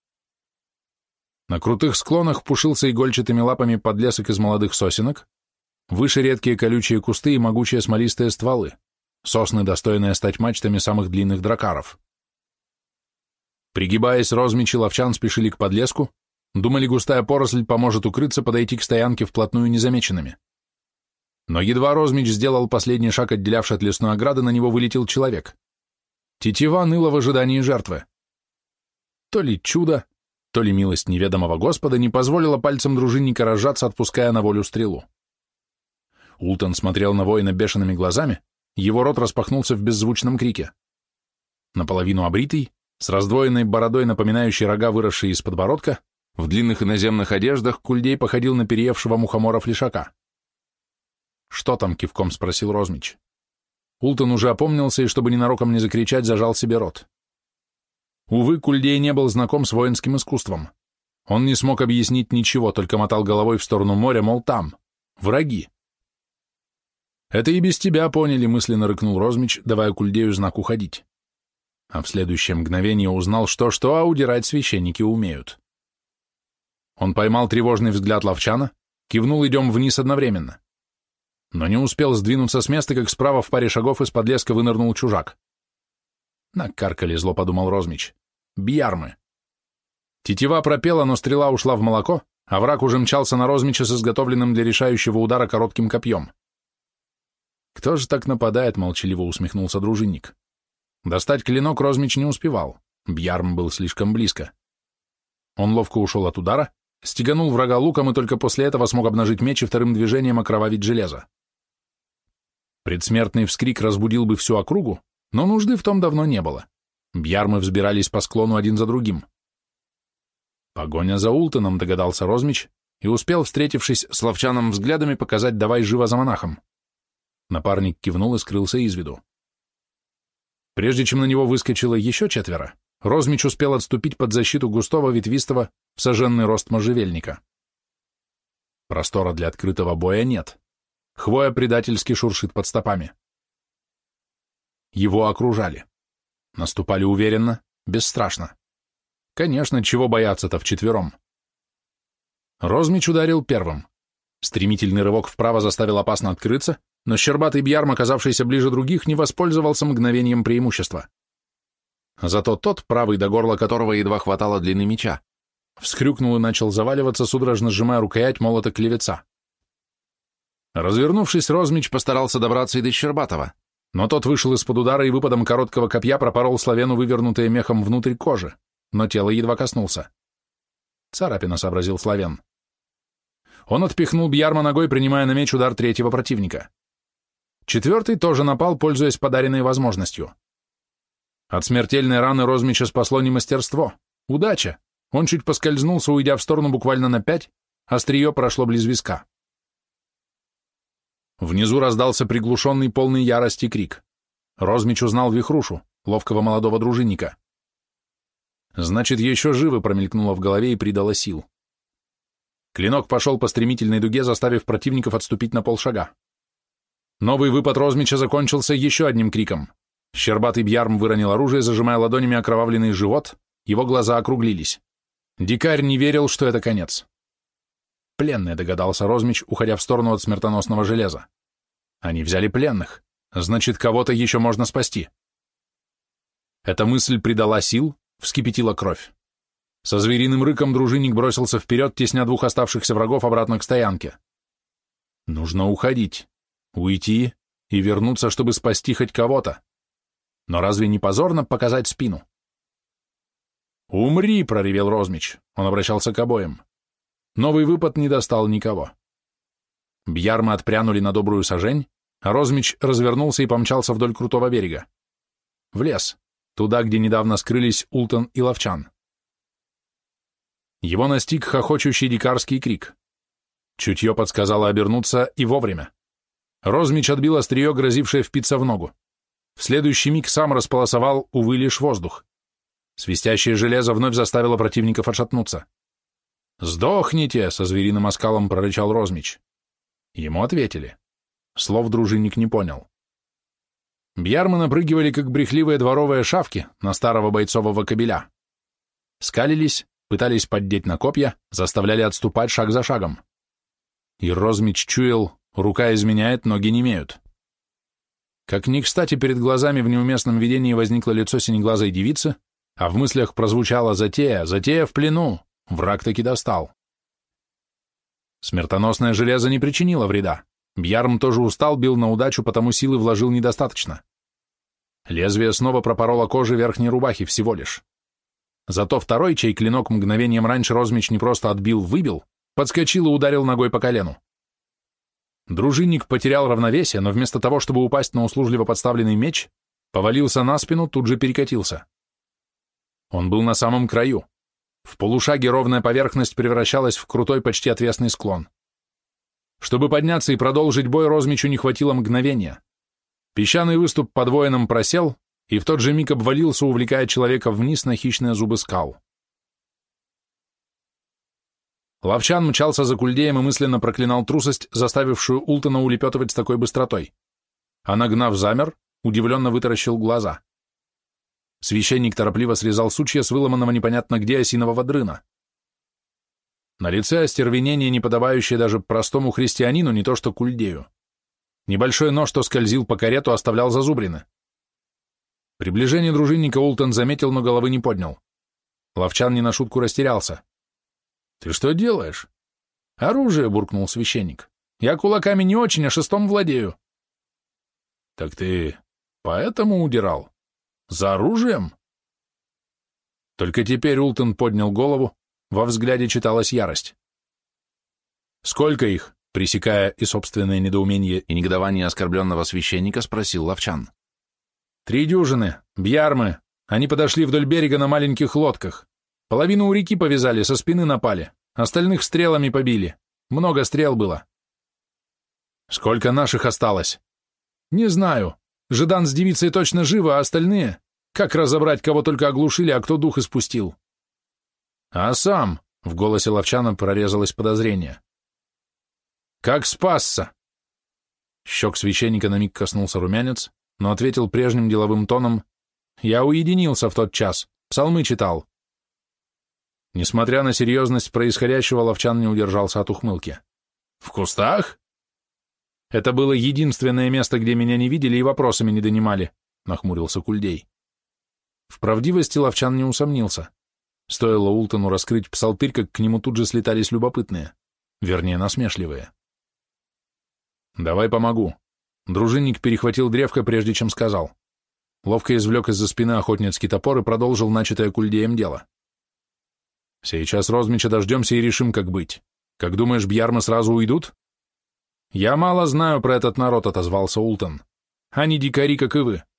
На крутых склонах пушился игольчатыми лапами подлесок из молодых сосенок, выше редкие колючие кусты и могучие смолистые стволы, сосны, достойные стать мачтами самых длинных дракаров. Пригибаясь, Розмич и Ловчан спешили к подлеску, думали, густая поросль поможет укрыться, подойти к стоянке вплотную незамеченными. Но едва Розмич сделал последний шаг, отделявший от лесной ограды, на него вылетел человек. Тетива ныла в ожидании жертвы. То ли чудо, то ли милость неведомого Господа не позволила пальцем дружинника разжаться, отпуская на волю стрелу. Ултон смотрел на воина бешеными глазами, его рот распахнулся в беззвучном крике. Наполовину обритый, с раздвоенной бородой, напоминающей рога, выросшие из подбородка, в длинных иноземных одеждах Кульдей походил на переевшего мухомора-флешака. «Что там?» — кивком спросил Розмич. Ултон уже опомнился и, чтобы ненароком не закричать, зажал себе рот. Увы, Кульдей не был знаком с воинским искусством. Он не смог объяснить ничего, только мотал головой в сторону моря, мол, там, враги. «Это и без тебя поняли», — мысленно рыкнул Розмич, давая Кульдею знак уходить. А в следующее мгновение узнал, что-что, а удирать священники умеют. Он поймал тревожный взгляд Ловчана, кивнул «идем вниз» одновременно. Но не успел сдвинуться с места, как справа в паре шагов из-под леска вынырнул чужак. «Накаркали зло», — подумал Розмич. «Бьярмы». Тетива пропела, но стрела ушла в молоко, а враг уже мчался на Розмича с изготовленным для решающего удара коротким копьем. «Кто же так нападает?» — молчаливо усмехнулся дружинник. Достать клинок Розмич не успевал, Бьярм был слишком близко. Он ловко ушел от удара, стеганул врага луком и только после этого смог обнажить меч и вторым движением окровавить железо. Предсмертный вскрик разбудил бы всю округу, но нужды в том давно не было. Бьярмы взбирались по склону один за другим. Погоня за Ултоном, догадался Розмич, и успел, встретившись с Ловчаном взглядами, показать «давай живо за монахом». Напарник кивнул и скрылся из виду. Прежде чем на него выскочило еще четверо, Розмич успел отступить под защиту густого ветвистого в сожженный рост можжевельника. Простора для открытого боя нет. Хвоя предательски шуршит под стопами. Его окружали. Наступали уверенно, бесстрашно. Конечно, чего бояться-то вчетвером? Розмич ударил первым. Стремительный рывок вправо заставил опасно открыться, но щербатый Бьярм, оказавшийся ближе других, не воспользовался мгновением преимущества. Зато тот, правый до горла которого едва хватало длины меча, вскрюкнул и начал заваливаться, судорожно сжимая рукоять молота клевеца. Развернувшись, Розмич постарался добраться и до Щербатова, но тот вышел из-под удара и выпадом короткого копья пропорол Славену вывернутые мехом внутрь кожи, но тело едва коснулся. Царапина, сообразил Славен. Он отпихнул Бьярма ногой, принимая на меч удар третьего противника. Четвертый тоже напал, пользуясь подаренной возможностью. От смертельной раны Розмича спасло не мастерство, удача. Он чуть поскользнулся, уйдя в сторону буквально на 5, острие прошло близ виска. Внизу раздался приглушенный, полный ярости крик. Розмич узнал Вихрушу, ловкого молодого дружинника. «Значит, еще живы», — промелькнуло в голове и придало сил. Клинок пошел по стремительной дуге, заставив противников отступить на полшага. Новый выпад Розмича закончился еще одним криком. Щербатый Бьярм выронил оружие, зажимая ладонями окровавленный живот, его глаза округлились. Дикарь не верил, что это конец. Пленные, догадался Розмич, уходя в сторону от смертоносного железа. Они взяли пленных, значит, кого-то еще можно спасти. Эта мысль придала сил, вскипятила кровь. Со звериным рыком дружинник бросился вперед, тесня двух оставшихся врагов обратно к стоянке. Нужно уходить, уйти и вернуться, чтобы спасти хоть кого-то. Но разве не позорно показать спину? «Умри!» — проревел Розмич. Он обращался к обоим. Новый выпад не достал никого. Бьярмы отпрянули на добрую сажень, а Розмич развернулся и помчался вдоль крутого берега. В лес, туда, где недавно скрылись Ултон и Ловчан. Его настиг хохочущий дикарский крик. Чутье подсказало обернуться и вовремя. Розмич отбил острие, грозившее впиться в ногу. В следующий миг сам располосовал, увы, лишь воздух. Свистящее железо вновь заставило противников отшатнуться. «Сдохните!» — со звериным оскалом прорычал Розмич. Ему ответили. Слов дружинник не понял. Бьярмы напрыгивали, как брехливые дворовые шавки на старого бойцового кобеля. Скалились, пытались поддеть на копья, заставляли отступать шаг за шагом. И Розмич чуял, рука изменяет, ноги немеют. Как ни кстати, перед глазами в неуместном видении возникло лицо синеглазой девицы, а в мыслях прозвучала затея в плену, враг таки достал. Смертоносное железо не причинило вреда. Бьярм тоже устал, бил на удачу, потому силы вложил недостаточно. Лезвие снова пропороло кожу верхней рубахи всего лишь. Зато второй, чей клинок мгновением раньше Розмич не просто отбил, выбил, подскочил и ударил ногой по колену. Дружинник потерял равновесие, но вместо того, чтобы упасть на услужливо подставленный меч, повалился на спину, тут же перекатился. Он был на самом краю. В полушаге ровная поверхность превращалась в крутой, почти отвесный склон. Чтобы подняться и продолжить бой, Розмичу не хватило мгновения. Песчаный выступ под воином просел, и в тот же миг обвалился, увлекая человека вниз на хищные зубы скал. Ловчан мчался за Кульдеем и мысленно проклинал трусость, заставившую Ултона улепетывать с такой быстротой. А нагнав замер, удивленно вытаращил глаза. Священник торопливо срезал сучья с выломанного непонятно где осинового дрына. На лице остервенение, не подобающее даже простому христианину, не то что Кульдею. Небольшой нож, что скользил по карету, оставлял зазубрины. Приближение дружинника Ултон заметил, но головы не поднял. Ловчан не на шутку растерялся. «Ты что делаешь?» «Оружие», — буркнул священник. «Я кулаками не очень, а шестом владею». «Так ты поэтому удирал? За оружием?» Только теперь Ултон поднял голову, во взгляде читалась ярость. «Сколько их?» — пресекая и собственное недоумение, и негодование оскорбленного священника, спросил Ловчан. 3 дюжины, бьярмы. Они подошли вдоль берега на маленьких лодках. Половину у реки повязали, со спины напали. Остальных стрелами побили. Много стрел было. Сколько наших осталось? Не знаю. Жидан с девицей точно живы, а остальные? Как разобрать, кого только оглушили, а кто дух испустил? А сам, в голосе Ловчана прорезалось подозрение. Как спасся? Щек священника на миг коснулся румянец, но ответил прежним деловым тоном: я уединился в тот час, псалмы читал. Несмотря на серьезность происходящего, Ловчан не удержался от ухмылки. В кустах? Это было единственное место, где меня не видели и вопросами не донимали, нахмурился Кульдей. В правдивости Ловчан не усомнился. Стоило Ултону раскрыть псалтырь, как к нему тут же слетались любопытные, вернее, насмешливые. «Давай помогу». Дружинник перехватил древко, прежде чем сказал. Ловко извлек из-за спины охотницкий топор и продолжил начатое Кульдеем дело. «Сейчас Розмича дождемся и решим, как быть. Как думаешь, бьярмы сразу уйдут?» «Я мало знаю про этот народ», — отозвался Ултон. «Они дикари, как и вы».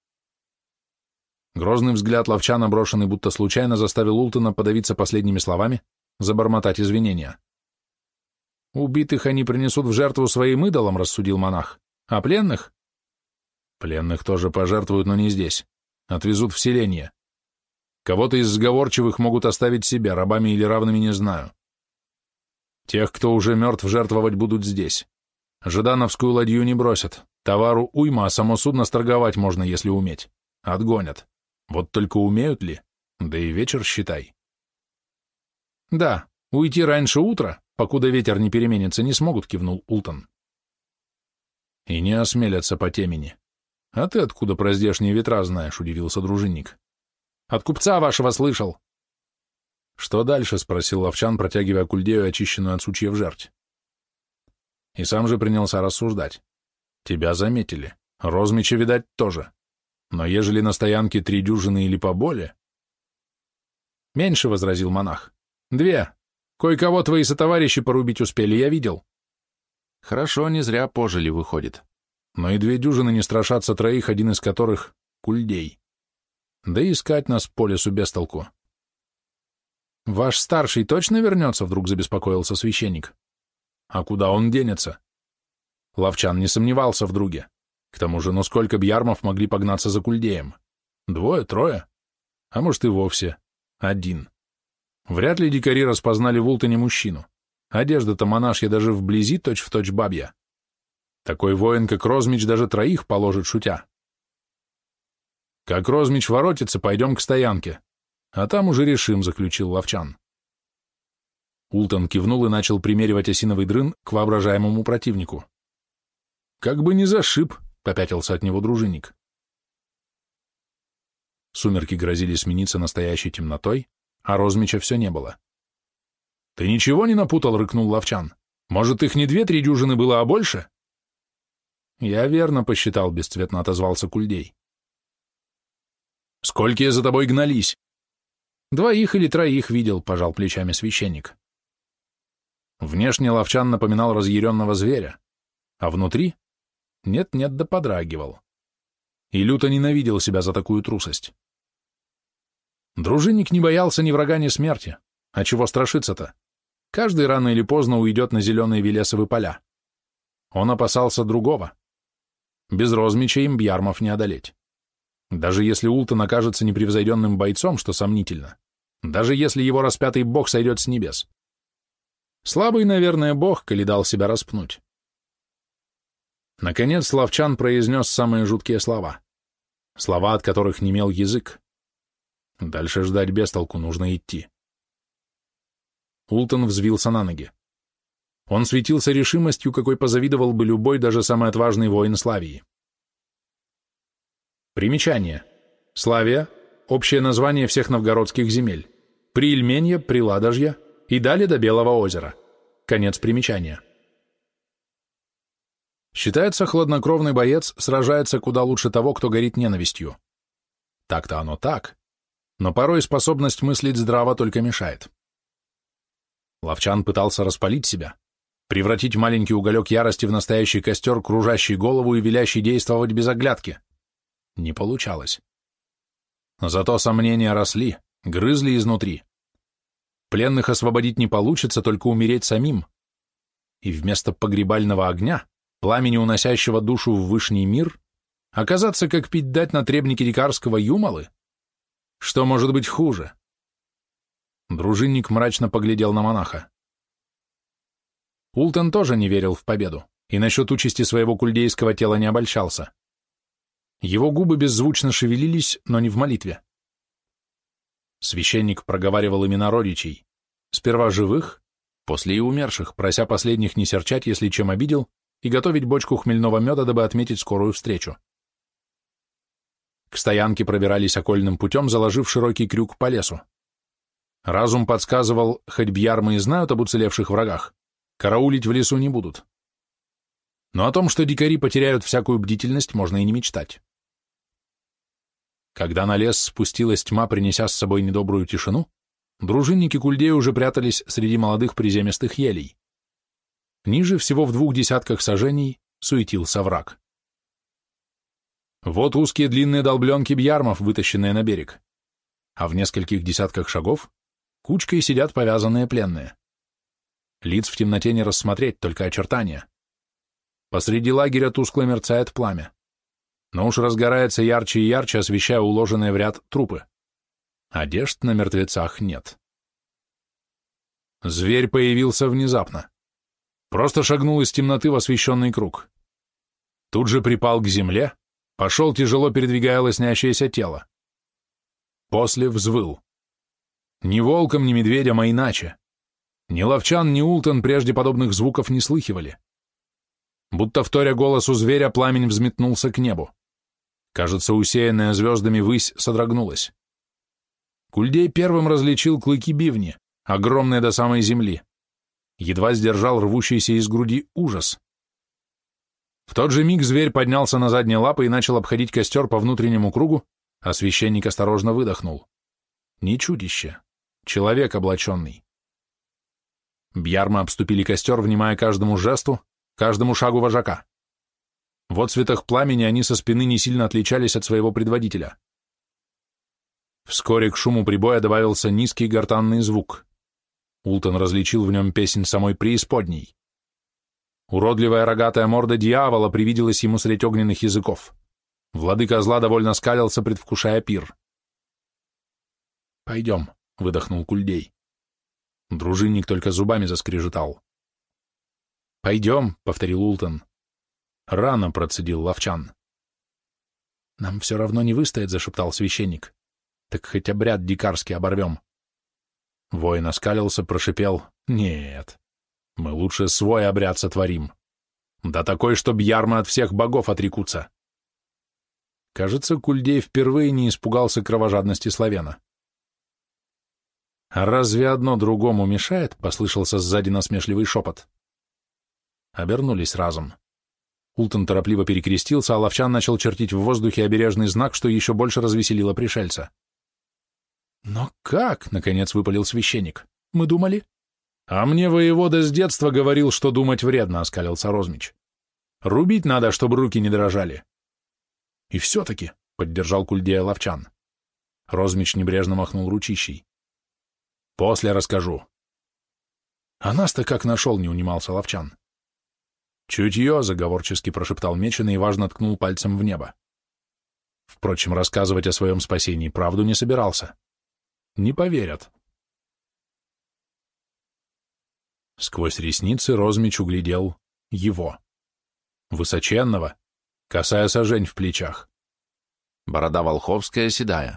Грозный взгляд Ловчана, брошенный будто случайно, заставил Ултона подавиться последними словами, забормотать извинения. «Убитых они принесут в жертву своим идолам», — рассудил монах. «А пленных?» «Пленных тоже пожертвуют, но не здесь. Отвезут в селение. Кого-то из сговорчивых могут оставить себе, рабами или равными не знаю. Тех, кто уже мертв, жертвовать будут здесь. Ждановскую ладью не бросят. Товару уйма, а само судно сторговать можно, если уметь. Отгонят. Вот только умеют ли? Да и вечер считай». «Да, уйти раньше утра, покуда ветер не переменится, не смогут», — кивнул Ултон. «И не осмелятся по темени. А ты откуда про здешние ветра знаешь?» — удивился дружинник. «От купца вашего слышал». «Что дальше?» — спросил Ловчан, протягивая Кульдею очищенную от сучьев жерть. И сам же принялся рассуждать. «Тебя заметили. Розмича, видать, тоже. Но ежели на стоянке 3 дюжины или поболее...» «Меньше», — возразил монах. 2. Кое-кого твои сотоварищи порубить успели, я видел». Хорошо, не зря пожили, выходит. Но и 2 дюжины не страшатся 3, один из которых — Кульдей. Да и искать нас по лесу без толку. «Ваш старший точно вернется?» — вдруг забеспокоился священник. «А куда он денется?» Ловчан не сомневался в друге. К тому же, ну сколько бьярмов могли погнаться за Кульдеем? 2, 3? А может и вовсе 1. Вряд ли дикари распознали в Ултоне мужчину. Одежда-то монашья даже вблизи точь-в-точь бабья. Такой воин, как Розмич, даже 3 положит, шутя. «Как Розмич воротится, пойдем к стоянке. А там уже решим», — заключил Ловчан. Ултон кивнул и начал примеривать осиновый дрын к воображаемому противнику. «Как бы не зашиб», — попятился от него дружинник. Сумерки грозили смениться настоящей темнотой, а Розмича все не было. «Ты ничего не напутал?» — рыкнул Ловчан. «Может, их не 2-3 дюжины было, а больше?» «Я верно посчитал», — бесцветно отозвался Кульдей. «Сколькие за тобой гнались?» 2 или 3 видел», — пожал плечами священник. Внешне Ловчан напоминал разъяренного зверя, а внутри нет-нет да подрагивал. И люто ненавидел себя за такую трусость. Дружинник не боялся ни врага, ни смерти. А чего страшиться-то? Каждый рано или поздно уйдет на зеленые Велесовы поля. Он опасался другого. Без Розмича им бьярмов не одолеть. Даже если Ултон окажется непревзойденным бойцом, что сомнительно, даже если его распятый бог сойдет с небес. Слабый, наверное, бог, коли дал себя распнуть. Наконец Ловчан произнес самые жуткие слова. Слова, от которых немел язык. Дальше ждать без толку, нужно идти. Ултон взвился на ноги. Он светился решимостью, какой позавидовал бы любой, даже самый отважный воин Славии. Примечание. Славия – общее название всех новгородских земель. Приильменье, Приладожье и далее до Белого озера. Конец примечания. Считается, хладнокровный боец сражается куда лучше того, кто горит ненавистью. Так-то оно так, но порой способность мыслить здраво только мешает. Ловчан пытался распалить себя, превратить маленький уголек ярости в настоящий костер, кружащий голову и велящий действовать без оглядки. Не получалось. Зато сомнения росли, грызли изнутри. Пленных освободить не получится, только умереть самим. И вместо погребального огня, пламени, уносящего душу в вышний мир, Оказаться, как пить дать на требнике дикарского Юмалы? Что может быть хуже? Дружинник мрачно поглядел на монаха. Ултон тоже не верил в победу и насчет участи своего кульдейского тела не обольщался. Его губы беззвучно шевелились, но не в молитве. Священник проговаривал имена родичей, сперва живых, после и умерших, прося последних не серчать, если чем обидел, и готовить бочку хмельного меда, дабы отметить скорую встречу. К стоянке пробирались окольным путем, заложив широкий крюк по лесу. Разум подсказывал, хоть бьярмы и знают об уцелевших врагах, караулить в лесу не будут. Но о том, что дикари потеряют всякую бдительность, можно и не мечтать. Когда на лес спустилась тьма, принеся с собой недобрую тишину, дружинники Кульдея уже прятались среди молодых приземистых елей. Ниже, всего в 2 десятках саженей, суетился враг. Вот узкие длинные долбленки бьярмов, вытащенные на берег, а в нескольких десятках шагов кучкой сидят повязанные пленные. Лиц в темноте не рассмотреть, только очертания. Посреди лагеря тускло мерцает пламя, но уж разгорается ярче и ярче, освещая уложенные в ряд трупы. Одежд на мертвецах нет. Зверь появился внезапно. Просто шагнул из темноты в освещенный круг. Тут же припал к земле, пошел, тяжело передвигая лоснящееся тело. После взвыл. Ни волком, ни медведем, а иначе. Ни Ловчан, ни Ултон прежде подобных звуков не слыхивали. Будто вторя голосу зверя, пламень взметнулся к небу. Кажется, усеянная звездами высь содрогнулась. Кульдей первым различил клыки бивни, огромные до самой земли. Едва сдержал рвущийся из груди ужас. В тот же миг зверь поднялся на задние лапы и начал обходить костер по внутреннему кругу, а священник осторожно выдохнул. Не чудище, человек облаченный. Бьярмы обступили костер, внимая каждому жесту, каждому шагу вожака. В отцветах пламени они со спины не сильно отличались от своего предводителя. Вскоре к шуму прибоя добавился низкий гортанный звук. Ултон различил в нем песнь самой преисподней. Уродливая рогатая морда дьявола привиделась ему средь огненных языков. Владыка зла довольно скалился, предвкушая пир. «Пойдем», — выдохнул Кульдей. Дружинник только зубами заскрежетал. «Пойдем», — повторил Ултон. «Рано», — процедил Ловчан. «Нам все равно не выстоять», — зашептал священник. «Так хоть обряд дикарский оборвем». Воин оскалился, прошипел. «Нет, мы лучше свой обряд сотворим. Да такой, чтоб бьярмы от всех богов отрекутся». Кажется, Кульдей впервые не испугался кровожадности славяна. «А разве одно другому мешает?» — послышался сзади насмешливый шепот. Обернулись разом. Ултон торопливо перекрестился, а Ловчан начал чертить в воздухе обережный знак, что еще больше развеселило пришельца. «Но как?» — наконец выпалил священник. «Мы думали...» «А мне воевода с детства говорил, что думать вредно», — оскалился Розмич. «Рубить надо, чтобы руки не дрожали». «И все-таки», — поддержал Кульдея Ловчан. Розмич небрежно махнул ручищей. «После расскажу». «А нас-то как нашел?» — не унимался Ловчан. «Чутье», — заговорчески прошептал Меченый и важно ткнул пальцем в небо. Впрочем, рассказывать о своем спасении правду не собирался. Не поверят. Сквозь ресницы Розмич углядел его. Высоченного, косая сажень в плечах. Борода волховская, седая.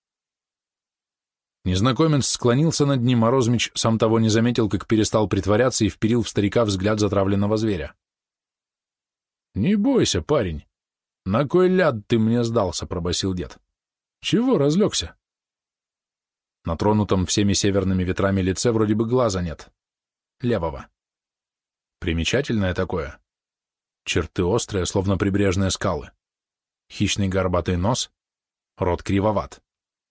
Незнакомец склонился над ним, а Розмич, сам того не заметил, как перестал притворяться и вперил в старика взгляд затравленного зверя. «Не бойся, парень. На кой ляд ты мне сдался?» — пробасил дед. «Чего разлегся?» На тронутом всеми северными ветрами лице вроде бы глаза нет. Левого. Примечательное такое. Черты острые, словно прибрежные скалы. Хищный горбатый нос, рот кривоват.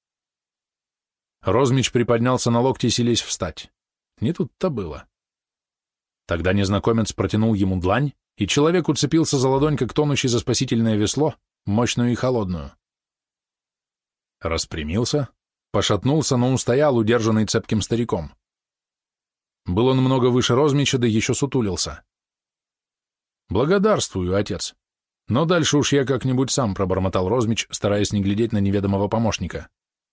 Розмич приподнялся на локти, силясь встать. Не тут-то было. Тогда незнакомец протянул ему длань, и человек уцепился за ладонь, как тонущий за спасительное весло, мощную и холодную. Распрямился, пошатнулся, но устоял, удержанный цепким стариком. Был он много выше Розмича, да еще сутулился. «Благодарствую, отец. Но дальше уж я как-нибудь сам, пробормотал Розмич, стараясь не глядеть на неведомого помощника.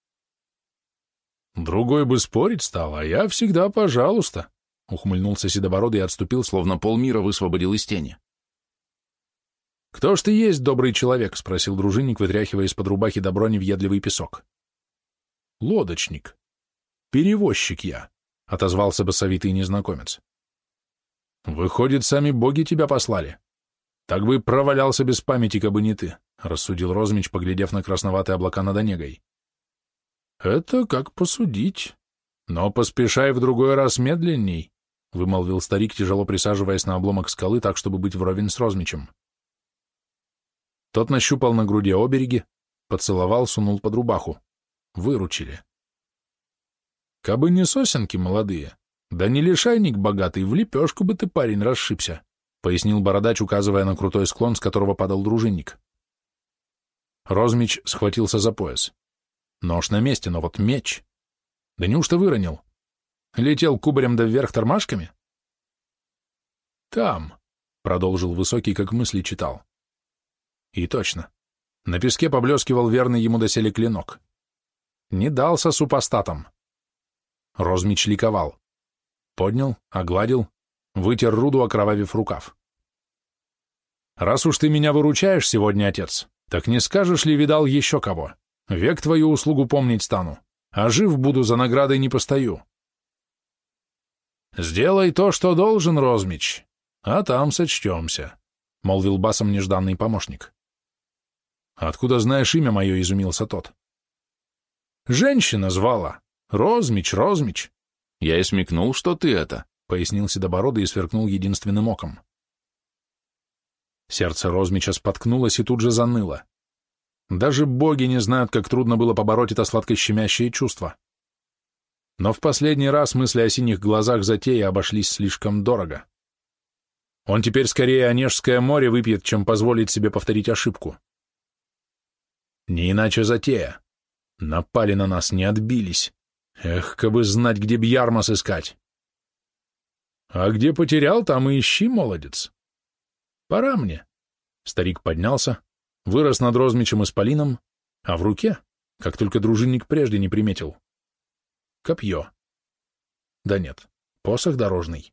Другой бы спорить стал, а я всегда пожалуйста, ухмыльнулся седобородый и отступил, словно полмира высвободил из тени. «Кто ж ты есть, добрый человек?» — спросил дружинник, вытряхивая из-под рубахи до брони въедливый песок. «Лодочник. Перевозчик я», — отозвался басовитый незнакомец. «Выходит, сами боги тебя послали. Так бы провалялся без памяти, кабы не ты», — рассудил Розмич, поглядев на красноватые облака над Онегой. «Это как посудить. Но поспешай в другой раз медленней», — вымолвил старик, тяжело присаживаясь на обломок скалы так, чтобы быть вровень с Розмичем. Тот нащупал на груди обереги, поцеловал, сунул под рубаху. Выручили. «Кабы не сосенки молодые, да не лишайник богатый, в лепешку бы ты, парень, расшибся», — пояснил бородач, указывая на крутой склон, с которого падал дружинник. Розмич схватился за пояс. Нож на месте, но вот меч. Да неужто выронил? Летел кубарем да вверх тормашками? «Там», — продолжил Высокий, как мысли читал. И точно. На песке поблескивал верный ему доселе клинок. Не дался супостатам. Розмич ликовал. Поднял, огладил, вытер руду, окровавив рукав. «Раз уж ты меня выручаешь сегодня, отец, так не скажешь ли, видал еще кого? Век твою услугу помнить стану, а жив буду, за наградой не постою». «Сделай то, что должен, Розмич, а там сочтемся», — молвил басом нежданный помощник. «Откуда знаешь имя мое?» — изумился тот. «Женщина звала. Розмич, Розмич». «Я и смекнул, что ты это», — пояснил седобородый и сверкнул единственным оком. Сердце Розмича споткнулось и тут же заныло. Даже боги не знают, как трудно было побороть это сладкощемящее чувство. Но в последний раз мысли о синих глазах затеи обошлись слишком дорого. Он теперь скорее Онежское море выпьет, чем позволит себе повторить ошибку. Не иначе затея. Напали на нас, не отбились. Эх, кабы знать, где Бьярмас искать. А где потерял, там и ищи, молодец. Пора мне. Старик поднялся, вырос над Розмичем исполином, а в руке, как только дружинник прежде не приметил, копье. Да нет, посох дорожный.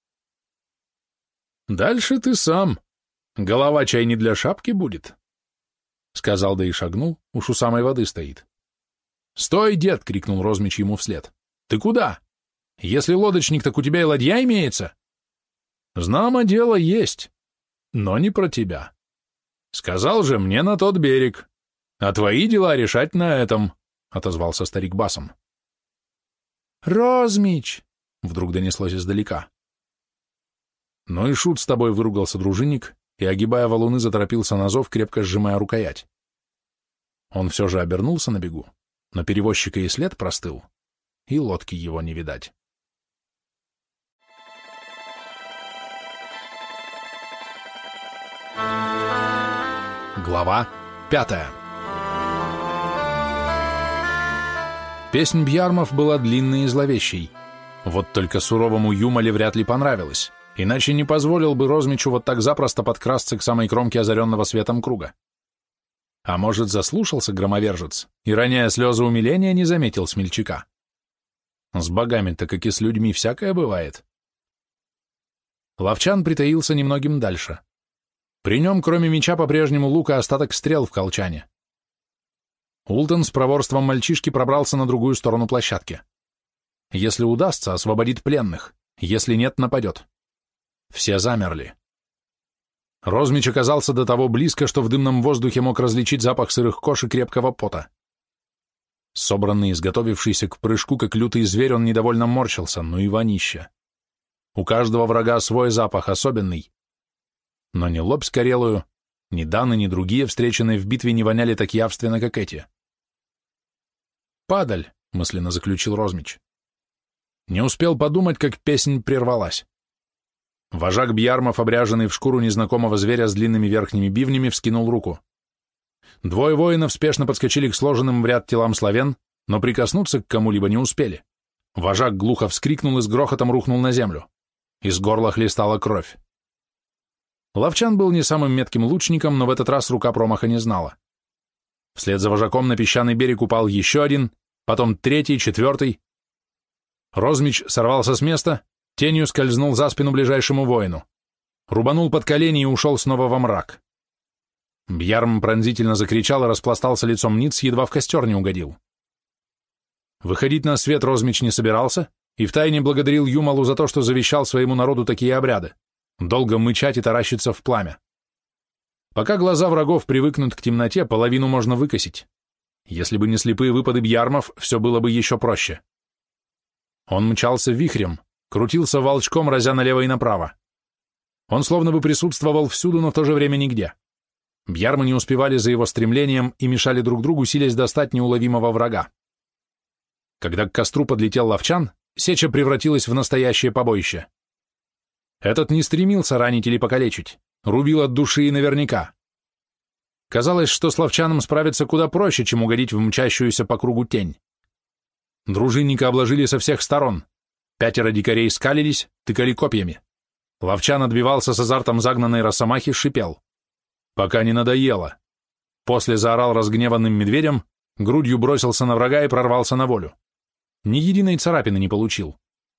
Дальше ты сам. Голова чай не для шапки будет. Сказал, да и шагнул, уж у самой воды стоит. «Стой, дед!» — крикнул Розмич ему вслед. «Ты куда? Если лодочник, так у тебя и ладья имеется?» «Знамо дело есть, но не про тебя. Сказал же, мне на тот берег, а твои дела решать на этом», — отозвался старик басом. «Розмич!» — вдруг донеслось издалека. «Ну и шут с тобой», — выругался дружинник, и, огибая валуны, заторопился на зов, крепко сжимая рукоять. Он все же обернулся на бегу, но перевозчика и след простыл, и лодки его не видать. Глава 5. Песнь Бьярмов была длинной и зловещей. Вот только суровому Юмале вряд ли понравилось, иначе не позволил бы Розмичу вот так запросто подкрасться к самой кромке озаренного светом круга. А может, заслушался громовержец и, роняя слезы умиления, не заметил смельчака. С богами-то, как и с людьми, всякое бывает. Ловчан притаился немногим дальше. При нем, кроме меча, по-прежнему лука, остаток стрел в колчане. Ултон с проворством мальчишки пробрался на другую сторону площадки. Если удастся, освободит пленных, если нет, нападет. Все замерли. Розмич оказался до того близко, что в дымном воздухе мог различить запах сырых кож и крепкого пота. Собранный, изготовившийся к прыжку, как лютый зверь, он недовольно морщился, ну и вонища. У каждого врага свой запах, особенный. Но ни лоб с корелую, ни Даны, ни другие, встреченные в битве, не воняли так явственно, как эти. «Падаль», — мысленно заключил Розмич. Не успел подумать, как песнь прервалась. Вожак Бьярмов, обряженный в шкуру незнакомого зверя с длинными верхними бивнями, вскинул руку. Двое воинов спешно подскочили к сложенным в ряд телам славян, но прикоснуться к кому-либо не успели. Вожак глухо вскрикнул и с грохотом рухнул на землю. Из горла хлестала кровь. Ловчан был не самым метким лучником, но в этот раз рука промаха не знала. Вслед за вожаком на песчаный берег упал еще один, потом третий, четвертый. Розмич сорвался с места, тенью скользнул за спину ближайшему воину. Рубанул под колени и ушел снова во мрак. Бьярм пронзительно закричал и распластался лицом ниц, едва в костер не угодил. Выходить на свет Розмич не собирался и втайне благодарил Юмалу за то, что завещал своему народу такие обряды, долго мычать и таращиться в пламя. Пока глаза врагов привыкнут к темноте, половину можно выкосить. Если бы не слепые выпады бьярмов, все было бы еще проще. Он мчался вихрем, крутился волчком, разя налево и направо. Он словно бы присутствовал всюду, но в то же время нигде. Бьярмы не успевали за его стремлением и мешали друг другу, силясь достать неуловимого врага. Когда к костру подлетел Ловчан, сеча превратилась в настоящее побоище. Этот не стремился ранить или покалечить, рубил от души и наверняка. Казалось, что с Ловчаном справиться куда проще, чем угодить в мчащуюся по кругу тень. Дружинника обложили со всех сторон. 5 дикарей скалились, тыкали копьями. Ловчан отбивался с азартом загнанной росомахи, шипел. Пока не надоело. После заорал разгневанным медведем, грудью бросился на врага и прорвался на волю. Ни единой царапины не получил.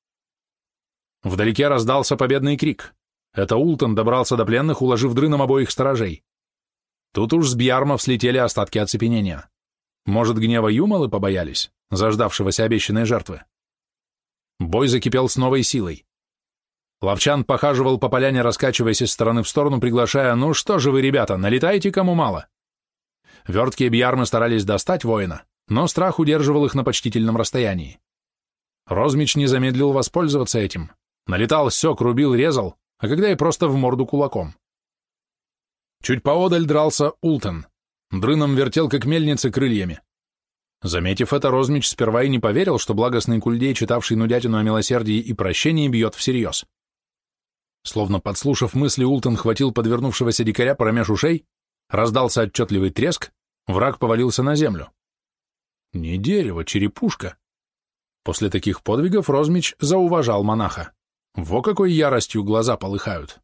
Вдалеке раздался победный крик. Это Ултон добрался до пленных, уложив дрыном обоих сторожей. Тут уж с бьярмов слетели остатки оцепенения. Может, гнева Юмалы побоялись, заждавшегося обещанной жертвы? Бой закипел с новой силой. Ловчан похаживал по поляне, раскачиваясь из стороны в сторону, приглашая: «Ну что же вы, ребята, налетайте кому мало». Верткие бьярмы старались достать воина, но страх удерживал их на почтительном расстоянии. Розмич не замедлил воспользоваться этим. Налетал, сёк, рубил, резал, а когда и просто в морду кулаком. Чуть поодаль дрался Ултон. Дрыном вертел, как мельницы, крыльями. Заметив это, Розмич сперва и не поверил, что благостный кульдей, читавший нудятину о милосердии и прощении, бьет всерьез. Словно подслушав мысли, Ултон хватил подвернувшегося дикаря промеж ушей, раздался отчетливый треск, враг повалился на землю. Не дерево, черепушка. После таких подвигов Розмич зауважал монаха. Во какой яростью глаза полыхают.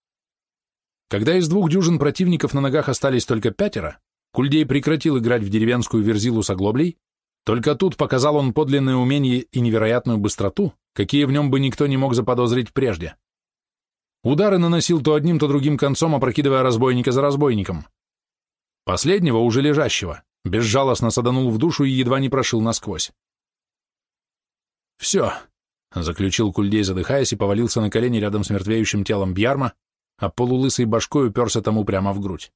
Когда из 2 дюжин противников на ногах остались только 5, Кульдей прекратил играть в деревенскую верзилу с оглоблей, только тут показал он подлинное умение и невероятную быстроту, какие в нем бы никто не мог заподозрить прежде. Удары наносил то одним, то другим концом, опрокидывая разбойника за разбойником. Последнего, уже лежащего, безжалостно саданул в душу и едва не прошил насквозь. «Все», — заключил Кульдей, задыхаясь, и повалился на колени рядом с мертвеющим телом бьярма, а полулысой башкой уперся тому прямо в грудь.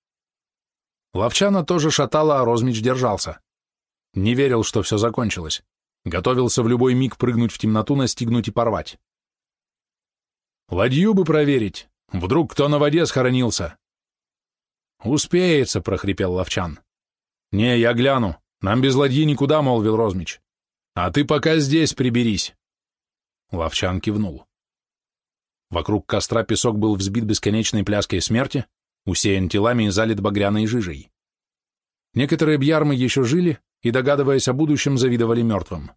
Ловчана тоже шатало, а Розмич держался. Не верил, что все закончилось. Готовился в любой миг прыгнуть в темноту, настигнуть и порвать. «Ладью бы проверить. Вдруг кто на воде схоронился?» «Успеется», — прохрипел Ловчан. «Не, я гляну. Нам без ладьи никуда», — молвил Розмич. «А ты пока здесь приберись». Ловчан кивнул. Вокруг костра песок был взбит бесконечной пляской смерти, усеян телами и залит багряной жижей. Некоторые бьярмы еще жили и, догадываясь о будущем, завидовали мертвым.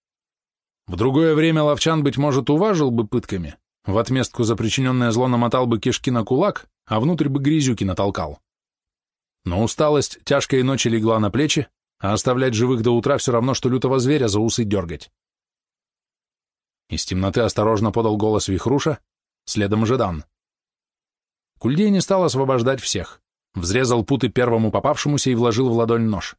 В другое время Ловчан, быть может, уважил бы пытками, в отместку за причиненное зло намотал бы кишки на кулак, а внутрь бы грязюки натолкал. Но усталость тяжкой ночи легла на плечи, а оставлять живых до утра все равно, что лютого зверя за усы дергать. Из темноты осторожно подал голос Вихруша, следом Жедан. Кульдей не стал освобождать всех, взрезал путы первому попавшемуся и вложил в ладонь нож.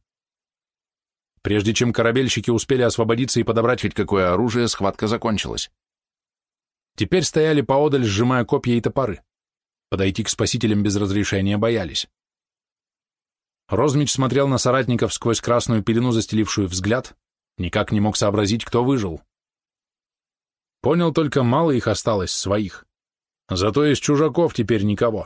Прежде чем корабельщики успели освободиться и подобрать хоть какое оружие, схватка закончилась. Теперь стояли поодаль, сжимая копья и топоры. Подойти к спасителям без разрешения боялись. Розмич смотрел на соратников сквозь красную пелену, застелившую взгляд, никак не мог сообразить, кто выжил. Понял только, мало их осталось, своих. Зато из чужаков теперь никого.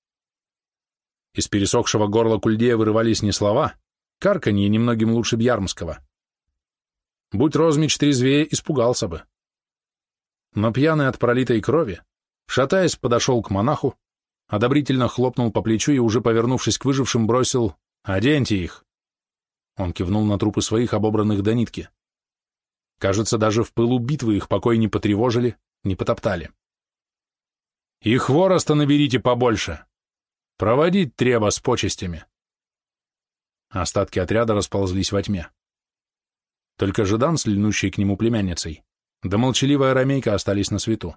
Из пересохшего горла Кульдея вырывались не слова, карканье немногим лучше бьярмского. Будь Розмич трезвее, испугался бы. Но пьяный от пролитой крови, шатаясь, подошел к монаху, одобрительно хлопнул по плечу и, уже повернувшись к выжившим, бросил: «Оденьте их!» Он кивнул на трупы своих, обобранных до нитки. Кажется, даже в пылу битвы их покой не потревожили, не потоптали. И хвороста наберите побольше. Проводить треба с почестями. Остатки отряда расползлись во тьме. Только Жидан с льнущей к нему племянницей, да молчаливая ромейка остались на свету.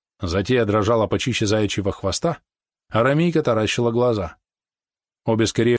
Затея дрожала почище заячьего хвоста, а ромейка таращила глаза. Обе скорее